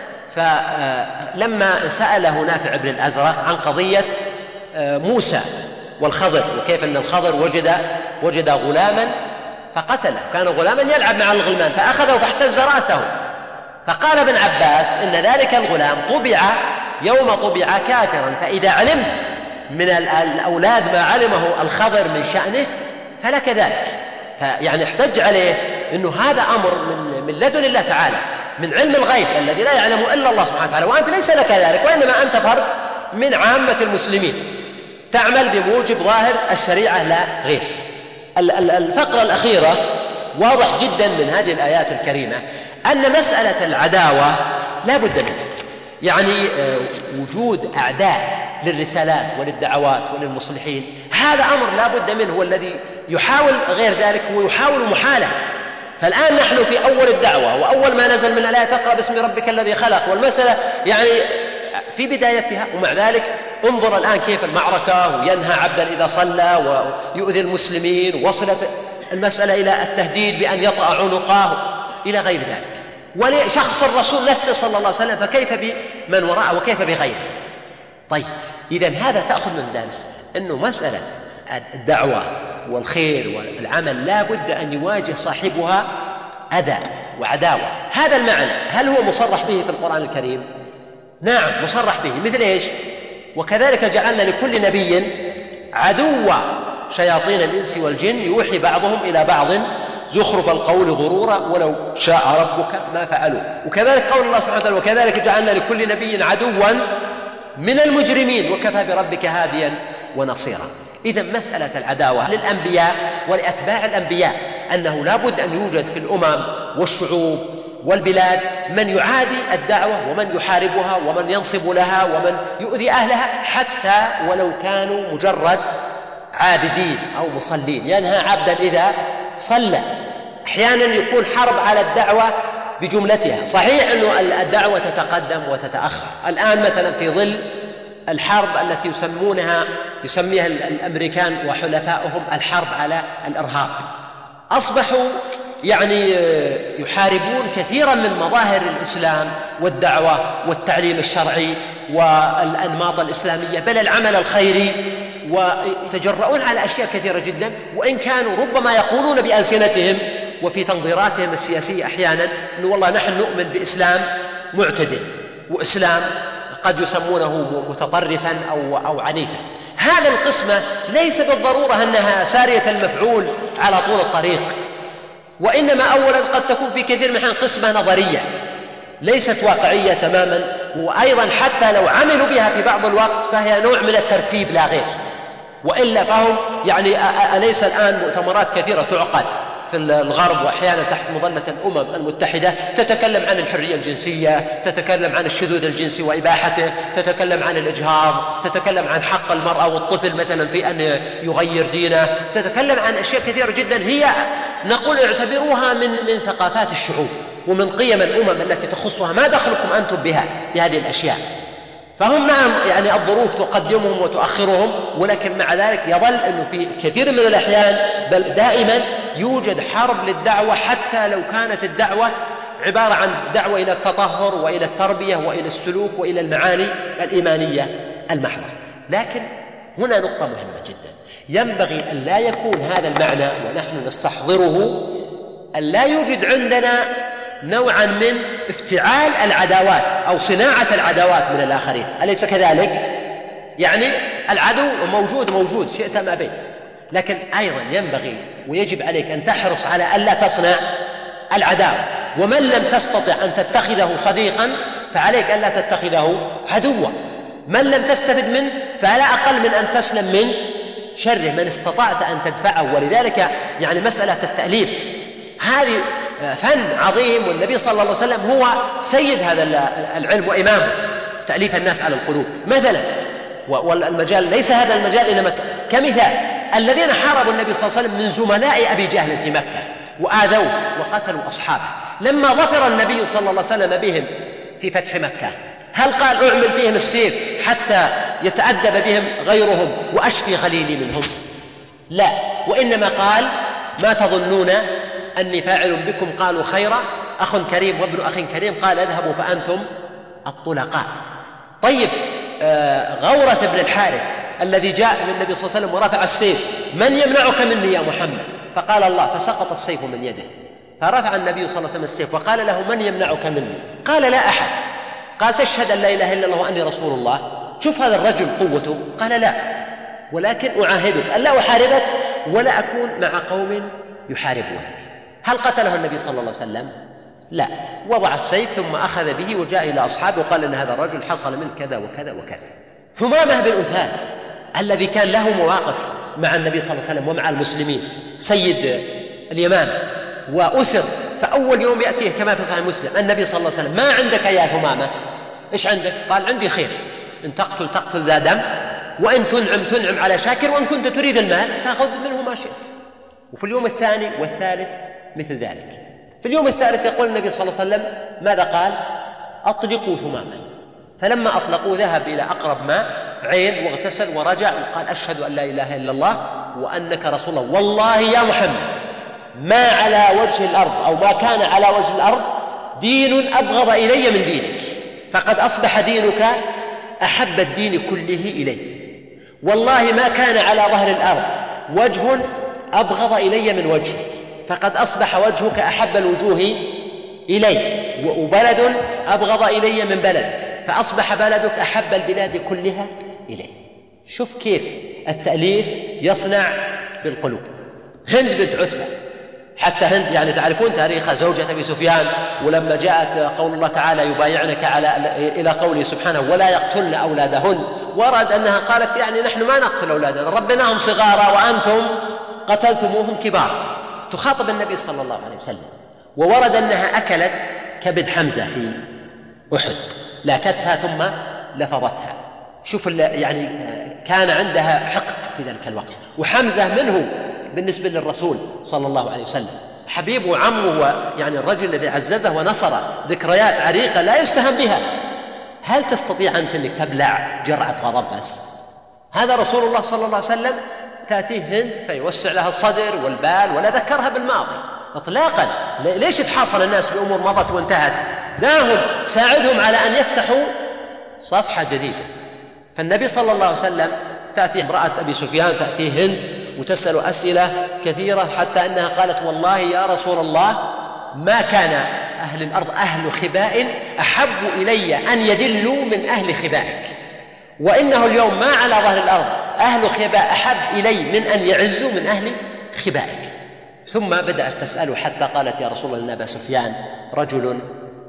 فلما سأله نافع بن الأزرق عن قضية موسى والخضر وكيف أن الخضر وجد وجد غلاما فقتله، كان غلاما يلعب مع الغلمان فأخذه فاحتز رأسه، فقال ابن عباس إن ذلك الغلام طبع يوم طبع كافرا، فإذا علمت من الأولاد ما علمه الخضر من شأنه فلك ذلك. فيعني احتج عليه أنه هذا أمر من, من لدن الله تعالى، من علم الغيب الذي لا يعلم إلا الله سبحانه وتعالى، وأنت ليس لك ذلك، وإنما أنت فرد من عامة المسلمين تعمل بموجب ظاهر الشريعة لا غير. الفقرة الأخيرة واضح جدا من هذه الآيات الكريمة أن مسألة العداوة لا بد منها، يعني وجود أعداء للرسالات وللدعوات وللمصلحين هذا أمر لا بد منه، والذي يحاول غير ذلك هو يحاول محالة. فالآن نحن في أول الدعوة وأول ما نزل من الآية تقرأ باسم ربك الذي خلق، والمسألة يعني في بدايتها، ومع ذلك انظر الآن كيف المعركة، وينهى عبدا إذا صلى ويؤذي المسلمين، وصلت المسألة إلى التهديد بأن يطأ عنقه إلى غير ذلك. ولشخص الرسول نفسه صلى الله عليه وسلم فكيف بمن وراءه وكيف بغيره؟ طيب إذن هذا تأخذ من درس أنه مسألة الدعوة والخير والعمل لا بد أن يواجه صاحبها أذى وعداوة. هذا المعنى هل هو مصرح به في القرآن الكريم؟ نعم مصرح به، مثل إيش؟ وكذلك جعلنا لكل نبي عدوا شياطين الإنس والجن يوحي بعضهم إلى بعض زخرف القول غرورا ولو شاء ربك ما فعلوا. وكذلك قول الله سبحانه وتعالى وكذلك جعلنا لكل نبي عدوا من المجرمين وكفى بربك هاديا ونصيرا. إذن مسألة العداوة للأنبياء ولأتباع الأنبياء أنه لا بد أن يوجد في الأمم والشعوب والبلاد من يعادي الدعوة ومن يحاربها ومن ينصب لها ومن يؤذي أهلها، حتى ولو كانوا مجرد عابدين أو مصلين. ينهى عبدا إذا صلى. أحيانا يكون حرب على الدعوة بجملتها، صحيح أن الدعوة تتقدم وتتأخر. الآن مثلا في ظل الحرب التي يسمونها يسميها الأمريكان وحلفائهم الحرب على الإرهاب، أصبحوا يعني يحاربون كثيرا من مظاهر الإسلام والدعوة والتعليم الشرعي والأنماط الإسلامية بل العمل الخيري، ويتجرؤون على أشياء كثيرة جدا، وإن كانوا ربما يقولون بألسنتهم وفي تنظيراتهم السياسية أحيانا أن والله نحن نؤمن بإسلام معتدل وإسلام قد يسمونه متطرفا أو, أو عنيفا. هذا القسمة ليس بالضرورة أنها سارية المفعول على طول الطريق، وإنما أولا قد تكون في كثير من الأحيان قسمة نظرية ليست واقعية تماما، وأيضا حتى لو عملوا بها في بعض الوقت فهي نوع من الترتيب لا غير. وإلا فهم يعني أليس الآن مؤتمرات كثيرة تعقد في الغرب وأحيانا تحت مظلة الأمم المتحدة تتكلم عن الحرية الجنسية، تتكلم عن الشذوذ الجنسي وإباحته، تتكلم عن الإجهاض، تتكلم عن حق المرأة والطفل مثلا في أن يغير دينه، تتكلم عن أشياء كثيرة جدا هي نقول اعتبروها من من ثقافات الشعوب ومن قيم الأمم التي تخصها، ما دخلكم أنتم بها بهذه الأشياء. فهم نعم يعني الظروف تقدمهم وتؤخرهم، ولكن مع ذلك يظل أنه في كثير من الأحيان بل دائما يوجد حرب للدعوة، حتى لو كانت الدعوة عبارة عن دعوة إلى التطهر وإلى التربية وإلى السلوك وإلى المعاني الإيمانية المحضة. لكن هنا نقطة مهمة جدا، ينبغي أن لا يكون هذا المعنى ونحن نستحضره أن لا يوجد عندنا نوعا من افتعال العداوات أو صناعة العداوات من الآخرين، أليس كذلك؟ يعني العدو موجود موجود شئت ما بيت، لكن أيضا ينبغي ويجب عليك أن تحرص على ألا تصنع العداوة، ومن لم تستطع أن تتخذه صديقا فعليك ألا تتخذه عدوا، من لم تستفد منه فلا أقل من أن تسلم من شره من استطعت أن تدفعه. ولذلك يعني مسألة التأليف هذه فن عظيم، والنبي صلى الله عليه وسلم هو سيد هذا العلم وإمامه، تأليف الناس على القلوب مثلا. والمجال ليس هذا المجال إنما كمثال الذين حاربوا النبي صلى الله عليه وسلم من زملاء أبي جهل في مكة وآذوه وقتلوا أصحابه، لما ظفر النبي صلى الله عليه وسلم بهم في فتح مكة هل قال أعمل فيهم السيف حتى يتأدب بهم غيرهم وأشفي غليلي منهم؟ لا، وإنما قال ما تظنون أني فاعل بكم؟ قالوا خيرا، أخ كريم وابن أخ كريم، قال اذهبوا فأنتم الطلقاء. طيب آه غورة بن الحارث الذي جاء من النبي صلى الله عليه وسلم ورفع السيف، من يمنعك مني يا محمد؟ فقال الله، فسقط السيف من يده، فرفع النبي صلى الله عليه وسلم السيف وقال له من يمنعك مني؟ قال لا أحد. قال تشهد أن لا إله إلا الله وأني رسول الله؟ شوف هذا الرجل قوته. قال لا، ولكن أعاهدك أن لا أحاربك ولا أكون مع قوم يحاربونك. هل قتله النبي صلى الله عليه وسلم؟ لا، وضع السيف ثم أخذ به وجاء إلى أصحابه وقال إن هذا الرجل حصل منه كذا وكذا وكذا. ثمامة بن أثال الذي كان له مواقف مع النبي صلى الله عليه وسلم ومع المسلمين، سيد اليمامة، وأسر، فأول يوم يأتيه كما في صحيح مسلم النبي صلى الله عليه وسلم ما عندك يا ثمامة؟ إيش عندك؟ قال عندي خير، إن تقتل تقتل ذا دم، وإن تنعم تنعم على شاكر، وإن كنت تريد المال فأخذ منه ما شئت. وفي اليوم الثاني والثالث مثل ذلك. في اليوم الثالث يقول النبي صلى الله عليه وسلم ماذا قال؟ أطلقوا ثماما. فلما أطلقوا ذهب إلى أقرب ماء عين واغتسل ورجع وقال أشهد أن لا إله إلا الله وأنك رسول الله، والله يا محمد ما على وجه الأرض أو ما كان على وجه الأرض دين أبغض إلي من دينك، فقد أصبح دينك أحب الدين كله إلي، والله ما كان على ظهر الأرض وجه أبغض إلي من وجهك، فقد أصبح وجهك أحب الوجوه إلي، وبلد أبغض إلي من بلدك، فأصبح بلدك أحب البلاد كلها إلي. شوف كيف التأليف يصنع بالقلوب. هند بنت عتبة، حتى هند يعني تعرفون تاريخها، زوجة أبي سفيان، ولما جاءت قول الله تعالى يبايعنك على إلى قوله سبحانه ولا يقتلن أولادهن، ورد أنها قالت يعني نحن ما نقتل أولادنا، ربناهم صغارا وأنتم قتلتموهم كبارا، تخاطب النبي صلى الله عليه وسلم. وورد أنها أكلت كبد حمزة في أحد، لاكتها ثم لفظتها. شوف يعني كان عندها حقد في ذلك الوقت، وحمزة منه بالنسبة للرسول صلى الله عليه وسلم، حبيب وعمه، ويعني الرجل الذي عززه ونصره، ذكريات عريقة لا يستهان بها. هل تستطيع أنت أنك تبلع جرعة غضب بس؟ هذا رسول الله صلى الله عليه وسلم تأتيه هند فيوسع لها الصدر والبال ولا ذكرها بالماضي اطلاقا. ليش تحاصل الناس بأمور مضت وانتهت؟ دعهم، ساعدهم على أن يفتحوا صفحة جديدة. فالنبي صلى الله عليه وسلم تأتي امرأة أبي سفيان، تأتيه هند وتسأل أسئلة كثيرة، حتى أنها قالت والله يا رسول الله ما كان أهل الأرض أهل خباء أحب إلي أن يذلوا من أهل خبائك، وإنه اليوم ما على ظهر الأرض أهل خباء أحب إلي من أن يعزوا من أهل خبائك. ثم بدأت تسأله حتى قالت يا رسول الله إن أبا سفيان رجل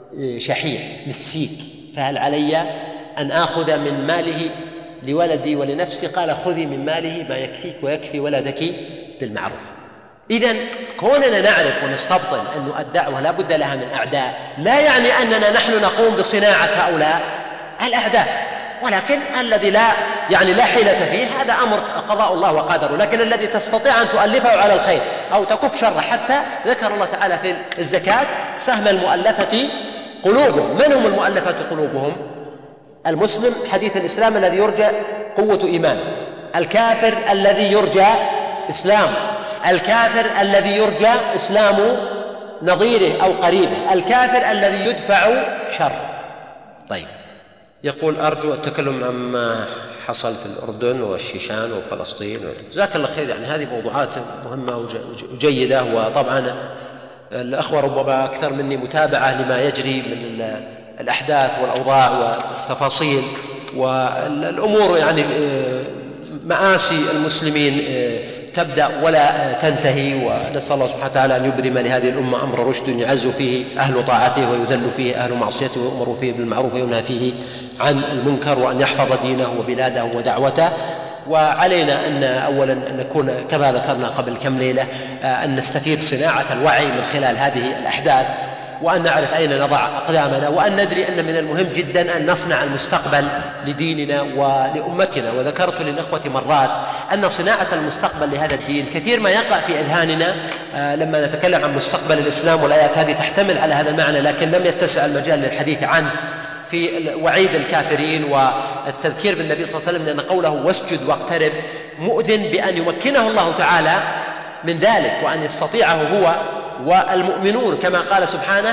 شحيح مسيك، فهل علي أن آخذ من ماله لولدي ولنفسي؟ قال خذي من ماله ما يكفيك ويكفي ولدك بالمعروف. إذن كوننا نعرف ونستبطن أن الدعوة لا بد لها من أعداء لا يعني أننا نحن نقوم بصناعة هؤلاء الأعداء، ولكن الذي لا يعني لا حيلة فيه هذا أمر قضاء الله وقدره، لكن الذي تستطيع أن تؤلفه على الخير أو تكف شره. حتى ذكر الله تعالى في الزكاة سهم المؤلفة قلوبهم. من هم المؤلفة قلوبهم؟ المسلم حديث الإسلام الذي يرجى قوة إيمان، الكافر الذي يرجى إسلام، الكافر الذي يرجى إسلام نظيره أو قريبه، الكافر الذي يدفع شر. طيب، يقول أرجو التكلم عما حصل في الأردن والشيشان وفلسطين. جزاك الله خير، يعني هذه موضوعات مهمة وجيدة، وطبعا الأخوة ربما أكثر مني متابعة لما يجري من الأحداث والأوضاع والتفاصيل والأمور، يعني مآسي المسلمين تبدأ ولا تنتهي، ونسأل الله سبحانه وتعالى أن يبرم لهذه الأمة أمر رشد يعز فيه أهل طاعته ويذل فيه أهل معصيته ويؤمر فيه بالمعروف وينهى فيه عن المنكر، وأن يحفظ دينه وبلاده ودعوته. وعلينا أن أولا أن نكون كما ذكرنا قبل كم ليلة أن نستفيد صناعة الوعي من خلال هذه الأحداث، وأن نعرف أين نضع أقدامنا، وأن ندري أن من المهم جدا أن نصنع المستقبل لديننا ولأمتنا. وذكرت للإخوة مرات أن صناعة المستقبل لهذا الدين كثير ما يقع في أذهاننا لما نتكلم عن مستقبل الإسلام، والآيات هذه تحتمل على هذا المعنى، لكن لم يتسع المجال للحديث عنه في وعيد الكافرين والتذكير بالنبي صلى الله عليه وسلم، لأن قوله واسجد واقترب مؤذن بأن يمكنه الله تعالى من ذلك، وأن يستطيعه هو والمؤمنون، كما قال سبحانه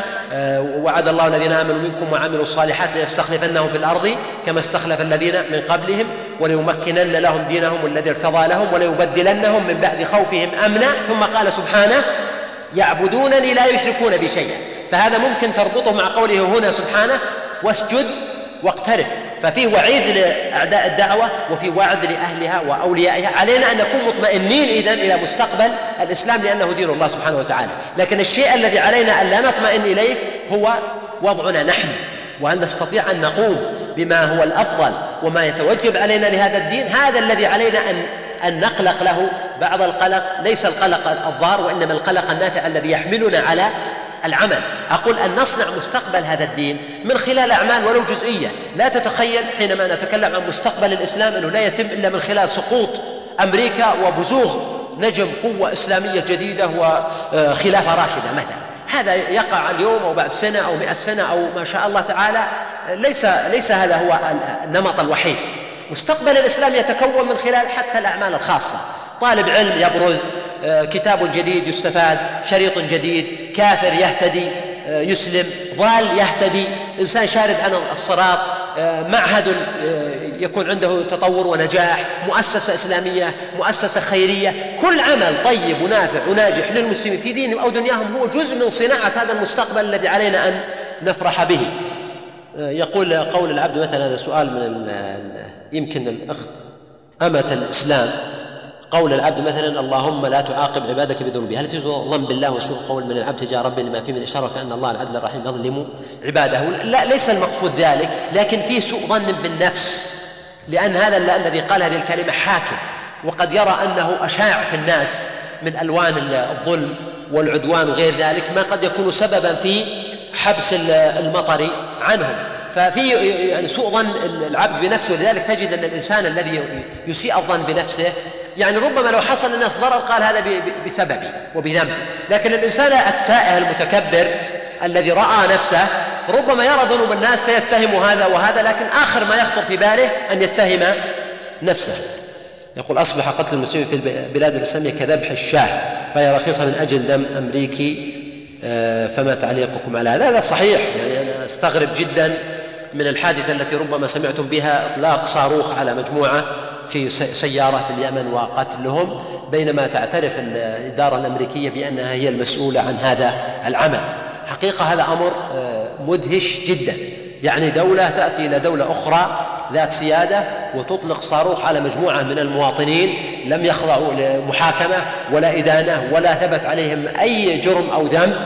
وعد الله الذين آمنوا منكم وعملوا الصالحات ليستخلفنهم في الأرض كما استخلف الذين من قبلهم وليمكنن لهم دينهم الذي ارتضى لهم وليبدلنهم من بعد خوفهم أمنا. ثم قال سبحانه يعبدونني لا يشركون بي شيئا، فهذا ممكن تربطه مع قوله هنا سبحانه واسجد واقترب، ففيه وعيد لأعداء الدعوة وفي وعد لأهلها وأوليائها. علينا أن نكون مطمئنين إذن إلى مستقبل الإسلام لأنه دين الله سبحانه وتعالى، لكن الشيء الذي علينا أن لا نطمئن إليه هو وضعنا نحن، وأن نستطيع أن نقوم بما هو الأفضل وما يتوجب علينا لهذا الدين. هذا الذي علينا أن أن نقلق له بعض القلق، ليس القلق الضار وإنما القلق النافع الذي يحملنا على العمل. أقول أن نصنع مستقبل هذا الدين من خلال أعمال ولو جزئية. لا تتخيل حينما نتكلم عن مستقبل الإسلام أنه لا يتم إلا من خلال سقوط أمريكا وبزوغ نجم قوة إسلامية جديدة وخلافة راشدة مثلا. هذا يقع اليوم أو بعد سنة أو مئة سنة أو ما شاء الله تعالى، ليس, ليس هذا هو النمط الوحيد. مستقبل الإسلام يتكون من خلال حتى الأعمال الخاصة. طالب علم يبرز، كتاب جديد يستفاد، شريط جديد، كافر يهتدي يسلم، ضال يهتدي، إنسان شارد عن الصراط، معهد يكون عنده تطور ونجاح، مؤسسة إسلامية، مؤسسة خيرية. كل عمل طيب ونافع وناجح للمسلمين في دينهم أو دنياهم هو جزء من صناعة هذا المستقبل الذي علينا أن نفرح به. يقول قول العبد مثلا، هذا سؤال من يمكن الأخت أمة الإسلام، قول العبد مثلا اللهم لا تعاقب عبادك بذنوبي، هل في ظن بالله وسوء قول من العبد تجاه ربي لما فيه من إشارة كأن الله العدل الرحيم يظلم عباده؟ لا، ليس المقصود ذلك، لكن في سوء ظن بالنفس، لأن هذا الذي قال هذه الكلمة حاكم، وقد يرى أنه أشاع في الناس من ألوان الظلم والعدوان وغير ذلك ما قد يكون سببا في حبس المطر عنهم، ففي يعني سوء ظن العبد بنفسه. ولذلك تجد أن الإنسان الذي يسيء الظن بنفسه يعني ربما لو حصل الناس ضرر قال هذا بسببي وبذنبي، لكن الإنسان التائه المتكبر الذي رأى نفسه ربما يرى ذنوب الناس فيتهم هذا وهذا، لكن آخر ما يخطر في باله أن يتهم نفسه. يقول أصبح قتل المسلمين في البلاد الإسلامية كذبح الشاه، فهي رخيصة من أجل دم أمريكي، فما تعليقكم على هذا؟ هذا صحيح. يعني أنا أستغرب جدا من الحادثة التي ربما سمعتم بها، إطلاق صاروخ على مجموعة في سيارة في اليمن وقتلهم، بينما تعترف الإدارة الأمريكية بأنها هي المسؤولة عن هذا العمل. حقيقة هذا أمر مدهش جدا، يعني دولة تأتي إلى دولة أخرى ذات سيادة وتطلق صاروخ على مجموعة من المواطنين لم يخضعوا لمحاكمة ولا إدانة ولا ثبت عليهم أي جرم أو ذنب،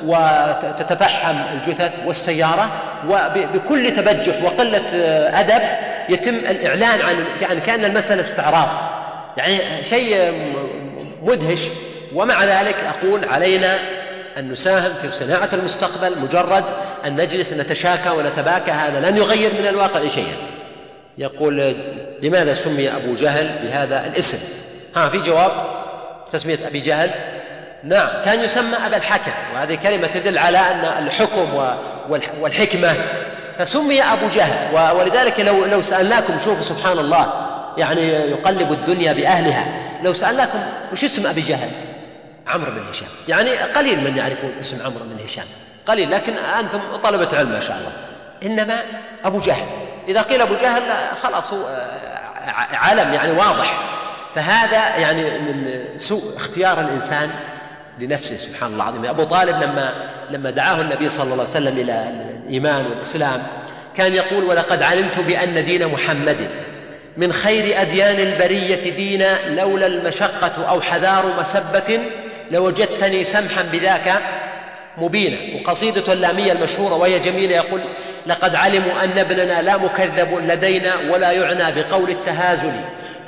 وتتفحم الجثث والسيارة، وبكل تبجح وقلة أدب يتم الإعلان عن يعني كأن المسألة استعراض، يعني شيء مدهش. ومع ذلك أقول علينا أن نساهم في صناعة المستقبل، مجرد أن نجلس نتشاكى ونتباكى هذا لن يغير من الواقع شيئا. يقول لماذا سمي أبو جهل بهذا الاسم؟ ها في جواب تسمية أبي جهل؟ نعم، كان يسمى أبا الحكم، وهذه كلمة تدل على أن الحكم والحكمة، فسمي أبو جهل. ولذلك لو, لو سألناكم، شوفوا سبحان الله، يعني يقلب الدنيا بأهلها، لو سألناكم وش اسم أبي جهل؟ عمرو بن هشام. يعني قليل من يعرفون اسم عمرو بن هشام، قليل، لكن أنتم طلبة علم ما شاء الله. إنما أبو جهل، إذا قيل أبو جهل خلاص هو علم يعني واضح. فهذا يعني من سوء اختيار الإنسان لنفسه سبحان الله العظيم. أبو طالب لما لما دعاه النبي صلى الله عليه وسلم إلى الإيمان والإسلام كان يقول ولقد علمت بأن دين محمد من خير أديان البرية دينا، لولا المشقة أو حذار مسبة لوجدتني سمحا بذاك مبينا. وقصيدة اللامية المشهورة وهي جميلة يقول لقد علموا أن ابننا لا مكذب لدينا ولا يعنى بقول التهازل،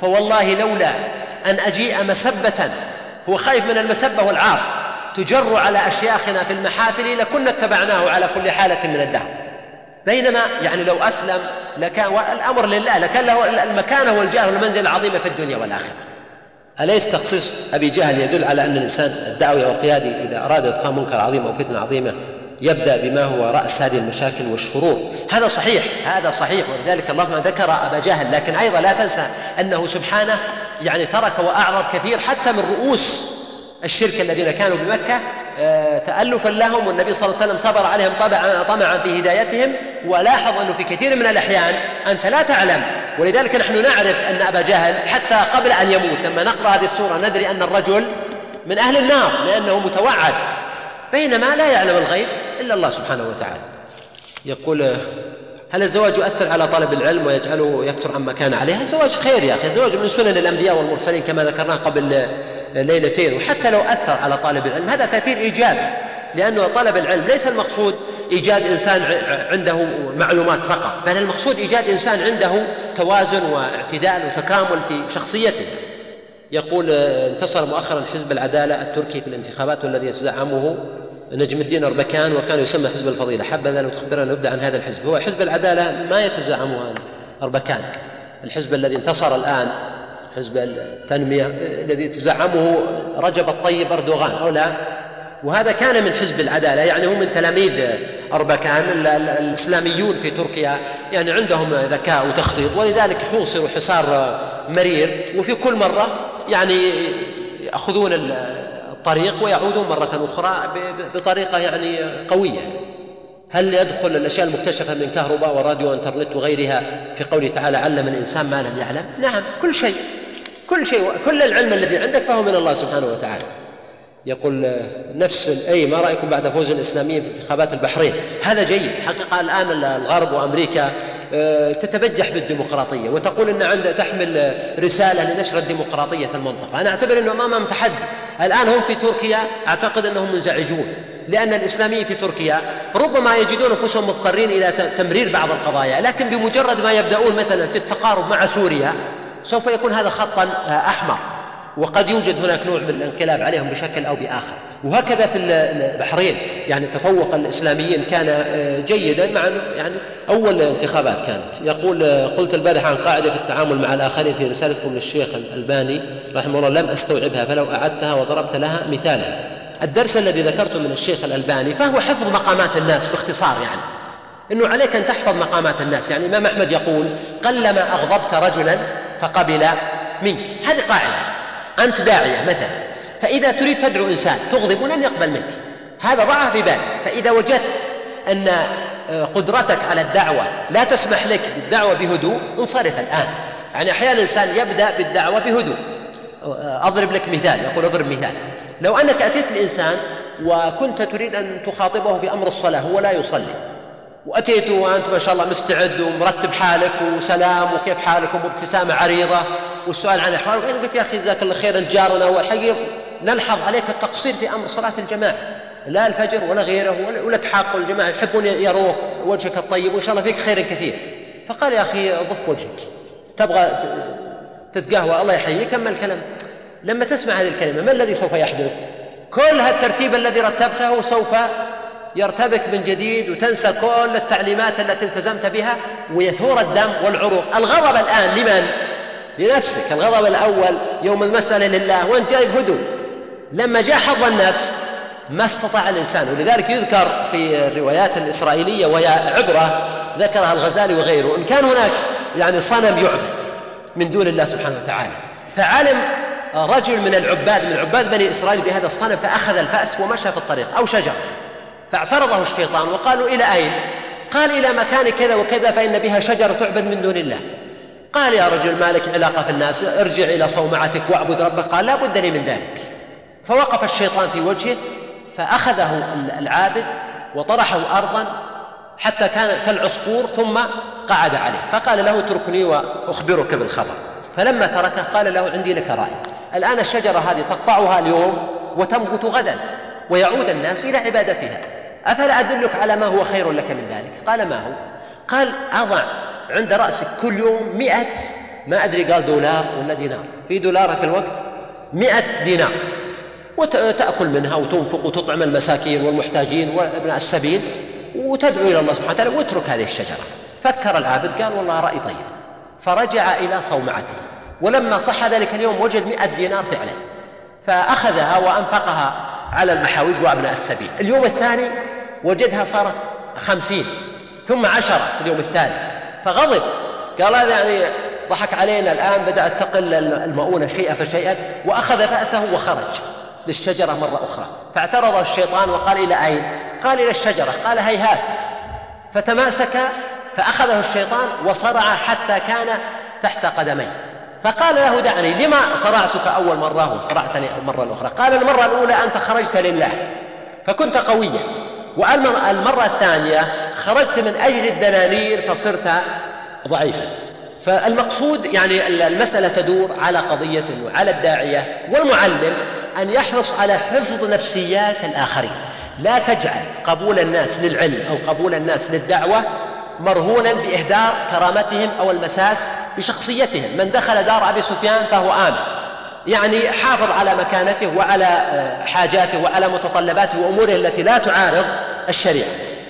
فوالله لولا أن أجيء مسبة، هو خايف من المسبة والعار، تجر على أشياخنا في المحافل لكنا اتبعناه على كل حالة من الدهر. بينما يعني لو أسلم لكان الأمر لله، لكان له المكانة والجاه والمنزل العظيمة في الدنيا والآخرة. أليس تخصيص أبي جهل يدل على أن الإنسان الدعوي والقيادي إذا أراد إدخال منكر عظيم أو فتنة عظيمة يبدأ بما هو رأس هذه المشاكل والشرور؟ هذا صحيح، هذا صحيح، ولذلك الله ذكر أبا جهل، لكن أيضا لا تنسى أنه سبحانه يعني ترك وأعرض كثير حتى من رؤوس الشرك الذين كانوا بمكة تألفا لهم، والنبي صلى الله عليه وسلم صبر عليهم طبعا طمعا في هدايتهم. ولاحظ أنه في كثير من الأحيان أنت لا تعلم، ولذلك نحن نعرف أن أبا جهل حتى قبل أن يموت لما نقرأ هذه السورة ندري أن الرجل من أهل النار لأنه متوعد، بينما لا يعلم الغيب إلا الله سبحانه وتعالى. يقول: هل الزواج يؤثر على طالب العلم ويجعله يفتر عما كان عليه؟ الزواج خير يا أخي، الزواج من سنن الأنبياء والمرسلين كما ذكرنا قبل ليلتين، وحتى لو أثر على طالب العلم هذا تأثير إيجابي، لأنه طلب العلم ليس المقصود إيجاد إنسان عنده معلومات فقط، بل المقصود إيجاد إنسان عنده توازن واعتدال وتكامل في شخصيته. يقول: انتصر مؤخرا حزب العدالة التركي في الانتخابات والذي يزعمه نجم الدين أربكان وكان يسمى حزب الفضيلة، حبذا لو تخبرنا نبدأ عن هذا الحزب. هو حزب العدالة ما يتزعمه أربكان، الحزب الذي انتصر الآن حزب التنمية الذي يتزعمه رجب الطيب أردوغان أو لا، وهذا كان من حزب العدالة، يعني هم من تلاميذ أربكان. الإسلاميون في تركيا يعني عندهم ذكاء وتخطيط، ولذلك حوصروا حصار مرير، وفي كل مرة يعني يأخذون الطريق ويعودون مرة أخرى بطريقة يعني قوية. هل يدخل الأشياء المكتشفة من كهرباء وراديو وانترنت وغيرها في قوله تعالى: علم الإنسان ما لم يعلم؟ نعم، كل شيء كل شيء كل العلم الذي عندك فهو من الله سبحانه وتعالى. يقول نفس أي ما رأيكم بعد فوز الإسلاميين في انتخابات البحرين؟ هذا جيد حقيقة. الآن الغرب وأمريكا تتبجح بالديمقراطية وتقول أن عند تحمل رسالة لنشر الديمقراطية في المنطقة. أنا أعتبر أنه أمامهم تحدي. الآن هم في تركيا أعتقد أنهم منزعجون، لأن الإسلاميين في تركيا ربما يجدون أنفسهم مضطرين إلى تمرير بعض القضايا، لكن بمجرد ما يبدأون مثلا في التقارب مع سوريا سوف يكون هذا خطا أحمر، وقد يوجد هناك نوع من الانقلاب عليهم بشكل أو بآخر. وهكذا في البحرين يعني تفوق الإسلاميين كان جيدا، مع يعني أول انتخابات كانت. يقول: قلت البارحة عن قاعدة في التعامل مع الآخرين في رسالتكم للشيخ الألباني رحمه الله لم أستوعبها، فلو أعدتها وضربت لها مثالا. الدرس الذي ذكرته من الشيخ الألباني فهو حفظ مقامات الناس باختصار، يعني إنه عليك أن تحفظ مقامات الناس. يعني الإمام أحمد يقول: قلما أغضبت رجلا فقبل منك. هذه قاعدة. أنت داعية مثلا، فإذا تريد تدعو إنسان تغضب ولن يقبل منك، هذا ضعها في بالك. فإذا وجدت أن قدرتك على الدعوة لا تسمح لك بالدعوة بهدوء انصرف الآن. يعني أحيانا الإنسان يبدأ بالدعوة بهدوء. أضرب لك مثال، يقول أضرب مثال: لو أنك أتيت الإنسان وكنت تريد أن تخاطبه في أمر الصلاة هو لا يصلي، وأتيت وأنت ما شاء الله مستعد ومرتب حالك وسلام وكيف حالكم وابتسامة عريضة والسؤال عن الأحوال، وأنا قلت: يا أخي جزاك الله خير، الجارنا والحقيقة نلحظ عليك التقصير في أمر صلاة الجماعة، لا الفجر ولا غيره، ولك حق، والجماعة يحبون يروك وجهك الطيب وإن شاء الله فيك خير كثير. فقال: يا أخي ضف وجهك، تبغى تتقهوى الله يحييك، كمل الكلام. لما تسمع هذه الكلمة ما الذي سوف يحدث؟ كل هالترتيب الذي رتبته سوف يرتبك من جديد، وتنسى كل التعليمات التي التزمت بها، ويثور الدم والعروق. الغضب الآن لمن؟ لنفسك. الغضب الأول يوم المسألة لله وأنت جايب هدوء. لما جاء حظ النفس ما استطاع الإنسان، ولذلك يذكر في الروايات الإسرائيلية وهي عبرة ذكرها الغزالي وغيره، إن كان هناك يعني صنم يعبد من دون الله سبحانه وتعالى، فعلم رجل من العباد من عباد بني إسرائيل بهذا الصنم فأخذ الفأس ومشى في الطريق أو شجر، فاعترضه الشيطان وقالوا: إلى أين؟ قال: إلى مكان كذا وكذا فإن بها شجرة تعبد من دون الله. قال: يا رجل ما لك علاقة في الناس، ارجع إلى صومعتك واعبد ربك. قال: لا بد لي من ذلك. فوقف الشيطان في وجهه فأخذه العابد وطرحه أرضا حتى كان كالعصفور ثم قعد عليه، فقال له: اتركني وأخبرك بالخبر. فلما تركه قال له: عندي لك رأي، الآن الشجرة هذه تقطعها اليوم وتنبت غدا ويعود الناس إلى عبادتها، أفلا أدلك على ما هو خير لك من ذلك؟ قال: ما هو؟ قال: أضع عند رأسك كل يوم مئة ما أدري قال دولار ولا دينار، في دولار في الوقت مئة دينار، وتأكل منها وتنفق وتطعم المساكين والمحتاجين وابناء السبيل وتدعو إلى الله سبحانه وتعالى واترك هذه الشجرة. فكر العابد قال والله رأي طيب، فرجع إلى صومعته، ولما صح ذلك اليوم وجد مئة دينار فعلا، فأخذها وأنفقها على المحاويج وأبناء السبيل. اليوم الثاني وجدها صارت خمسين، ثم عشرة في اليوم الثاني، فغضب قال هذا يعني ضحك علينا، الآن بدأت تقل المؤونة شيئا فشيئا، وأخذ فأسه وخرج للشجرة مرة أخرى. فاعترض الشيطان وقال إلى أين؟ قال إلى الشجرة. قال هيهات، فتماسك فأخذه الشيطان وصرع حتى كان تحت قدميه، فقال له دعني، لما صرعتك أول مرة وصرعتني المرة الأخرى؟ قال المرة الأولى أنت خرجت لله فكنت قويا، والمرة الثانية خرجت من أجل الدنانير فصرت ضعيفا. فالمقصود يعني المسألة تدور على قضية وعلى الداعية والمعلم أن يحرص على حفظ نفسيات الآخرين، لا تجعل قبول الناس للعلم أو قبول الناس للدعوة مرهونا بإهدار كرامتهم أو المساس بشخصيتهم. من دخل دار أبي سفيان فهو آمن، يعني حافظ على مكانته وعلى حاجاته وعلى متطلباته وأموره التي لا تعارض الشريعة.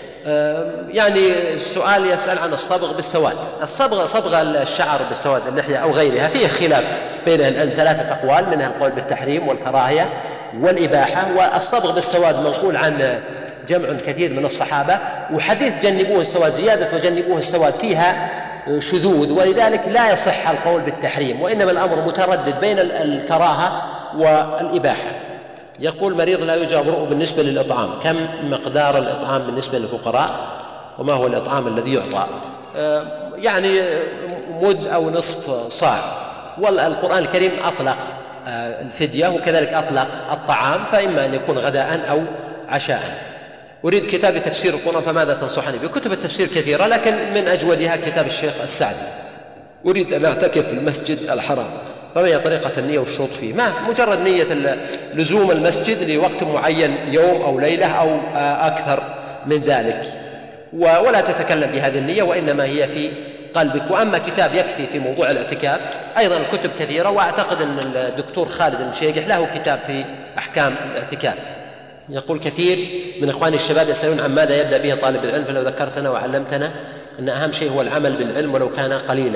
يعني السؤال يسأل عن الصبغ بالسواد. الصبغ صبغ الشعر بالسواد اللحية أو غيرها فيه خلاف بين العلم، ثلاثة أقوال، منها القول بالتحريم والكراهية والإباحة. والصبغ بالسواد منقول عن جمع كثير من الصحابة، وحديث جنبوه السواد زيادة وجنبوه السواد فيها شذوذ، ولذلك لا يصح القول بالتحريم، وإنما الأمر متردد بين الكراهة والإباحة. يقول مريض لا يوجد برؤ بالنسبة للإطعام، كم مقدار الإطعام بالنسبة للفقراء وما هو الإطعام الذي يعطى؟ يعني مد أو نصف صاع. والقرآن الكريم أطلق الفدية وكذلك أطلق الطعام، فإما أن يكون غداء أو عشاء. أريد كتاب تفسير القرآن فماذا تنصحني به؟ كتب التفسير كثيرة، لكن من أجودها كتاب الشيخ السعدي. أريد أن أعتكف في المسجد الحرام، فما هي طريقة النية والشروط فيه؟ ما مجرد نية لزوم المسجد لوقت معين، يوم أو ليلة أو أكثر من ذلك، ولا تتكلم بهذه النية، وإنما هي في قلبك. وأما كتاب يكفي في موضوع الاعتكاف، أيضا الكتب كثيرة، وأعتقد أن الدكتور خالد المشيقح له كتاب في أحكام الاعتكاف. يقول كثير من إخواني الشباب يسألون عن ماذا يبدأ به طالب العلم، فلو ذكرتنا وعلمتنا أن أهم شيء هو العمل بالعلم ولو كان قليلا.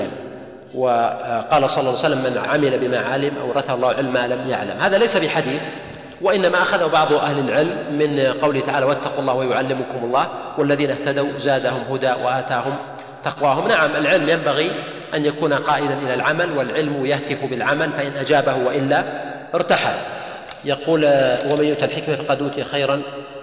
وقال صلى الله عليه وسلم من عمل بما علم أورثه الله علم ما لم يعلم. هذا ليس بحديث، وإنما أخذه بعض أهل العلم من قوله تعالى واتقوا الله ويعلمكم الله والذين اهتدوا زادهم هدى وآتاهم تقواهم. نعم، العلم ينبغي أن يكون قائدا إلى العمل، والعلم يهتف بالعمل، فإن أجابه وإلا ارتحل. يقول ومن يؤت الحكمة فقد أوتي خيرا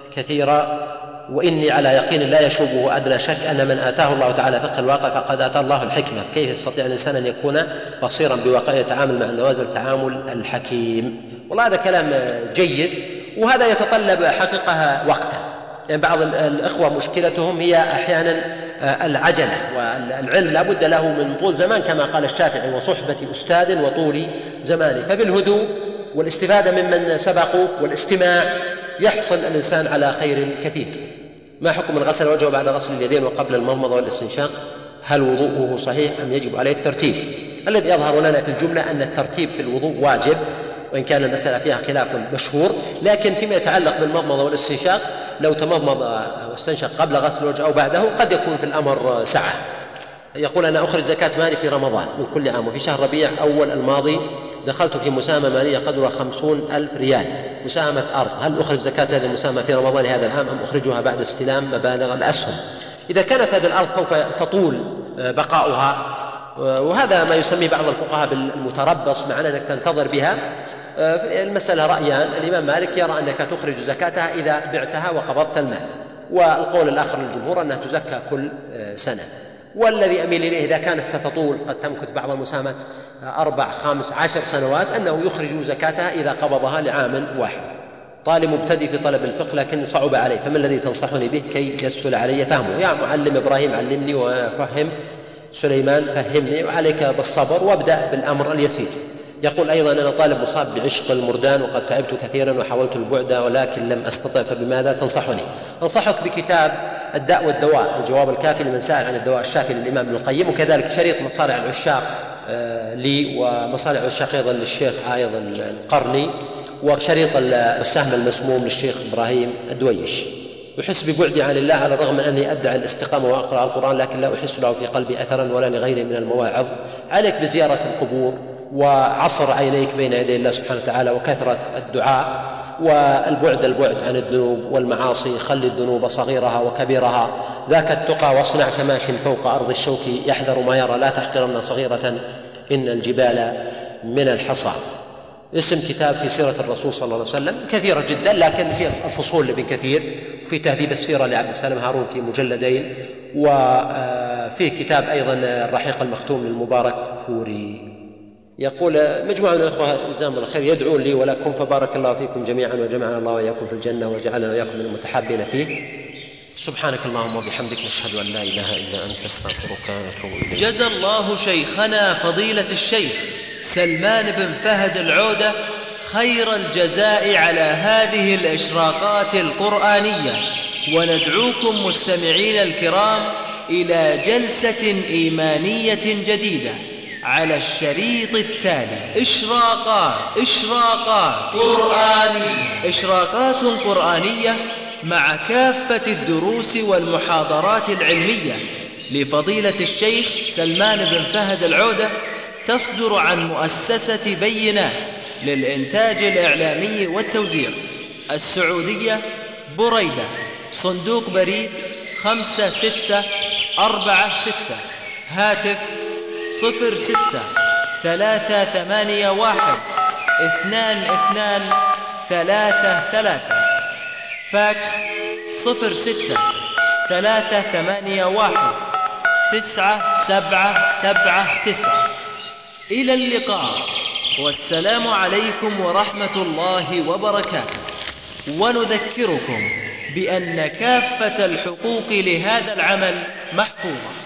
كثيرا وإني على يقين لا يشوبه أدنى شك أن من آتاه الله تعالى فقه الواقع فقد آتاه الله الحكمة. كيف يستطيع الإنسان أن يكون بصيرا بواقع يتعامل مع النوازل تعامل الحكيم؟ والله هذا كلام جيد، وهذا يتطلب حقيقة وقتا. يعني بعض الإخوة مشكلتهم هي أحيانا العجلة، والعلم لا بد له من طول زمان كما قال الشافعي وصحبة أستاذ وطول زمان. فبالهدوء والاستفادة ممن سبقوا والاستماع يحصل الإنسان على خير كثير. ما حكم من غسل وجهه بعد غسل اليدين وقبل المضمضة والاستنشاق؟ هل وضوءه صحيح أم يجب عليه الترتيب؟ الذي يظهر لنا في الجملة أن الترتيب في الوضوء واجب، وإن كان المسألة فيها خلاف مشهور، لكن فيما يتعلق بالمضمضة والاستنشاق لو تمضمض واستنشق قبل غسل الوجه أو بعده قد يكون في الأمر سعة. يقول أنا أخرج زكاة مالي في رمضان من كل عام، وفي شهر ربيع أول الماضي دخلت في مساهمة مالية قدرها خمسون ألف ريال، مساهمة أرض، هل أخرج زكاة هذه المساهمة في رمضان هذا العام أم أخرجها بعد استلام مبالغ الأسهم؟ إذا كانت هذه الأرض سوف تطول بقاؤها، وهذا ما يسميه بعض الفقهاء بالمتربص، معناه أنك تنتظر بها، المسألة رأيان. الإمام مالك يرى أنك تخرج زكاتها إذا بعتها وقبضت المال، والقول الآخر للجمهور أنها تزكى كل سنة. والذي أميل إليه إذا كانت ستطول قد تمكث بعض المساهمات أربع خامس عشر سنوات أنه يخرج زكاتها إذا قبضها لعام واحد. طالب مبتدئ في طلب الفقه لكن صعب عليه، فما الذي تنصحني به كي يسهل علي فهمه؟ يا معلم إبراهيم علمني وفهم سليمان فهمني، وعليك بالصبر وابدأ بالأمر اليسير. يقول أيضا أنا طالب مصاب بعشق المردان وقد تعبت كثيرا وحاولت البعد ولكن لم أستطع، فبماذا تنصحني؟ أنصحك بكتاب الداء والدواء، الجواب الكافي لمن سأل عن الدواء الشافي للإمام ابن القيم، وكذلك شريط مصارع العشاق لي، ومصالح العشاق أيضا للشيخ عايض القرني، وشريط السهم المسموم للشيخ إبراهيم الدويش. أحس ببعدي عن الله على الرغم من أني أدعي الاستقامة وأقرأ القرآن، لكن لا أحس له في قلبي أثرا ولا لغيره من المواعظ. عليك بزيارة القبور وعصر عينيك بين يدي الله سبحانه وتعالى وكثرة الدعاء، والبعد البعد عن الذنوب والمعاصي. خل الذنوب صغيرها وكبيرها، ذاك التقى واصنع كماش فوق أرض الشوك يحذر ما يرى، لا تحقرن صغيرة إن الجبال من الحصى. اسم كتاب في سيرة الرسول صلى الله عليه وسلم كثيرة جدا، لكن في الفصول لابن كثير، وفي تهذيب السيرة لعبد السلام هارون في مجلدين، وفيه كتاب أيضا الرحيق المختوم للمبارك فوري. يقول مجموعة من الأخوة جزاهم الله خير يدعون لي ولكم، فبارك الله فيكم جميعا وجمعنا الله وإياكم في الجنة وجعلنا وإياكم من المتحابين فيه. سبحانك اللهم وبحمدك، نشهد أن لا إله إلا أنت، نستغفرك ونتوب إليك. جزى الله شيخنا فضيلة الشيخ سلمان بن فهد العودة خير الجزاء على هذه الإشراقات القرآنية، وندعوكم مستمعين الكرام إلى جلسة إيمانية جديدة على الشريط التالي. إشراقات إشراقات قرآنية إشراقات قرآنية مع كافة الدروس والمحاضرات العلمية لفضيلة الشيخ سلمان بن فهد العودة، تصدر عن مؤسسة بينات للإنتاج الإعلامي والتوزيع، السعودية، بريدة، صندوق بريد خمسة ستة أربعة ستة، هاتف صفر ستة ثلاثة ثمانية واحد اثنان اثنان ثلاثة ثلاثة، فاكس صفر ستة ثلاثة ثمانية واحد تسعة سبعة سبعة تسعة. إلى اللقاء، والسلام عليكم ورحمة الله وبركاته. ونذكركم بأن كافة الحقوق لهذا العمل محفوظة.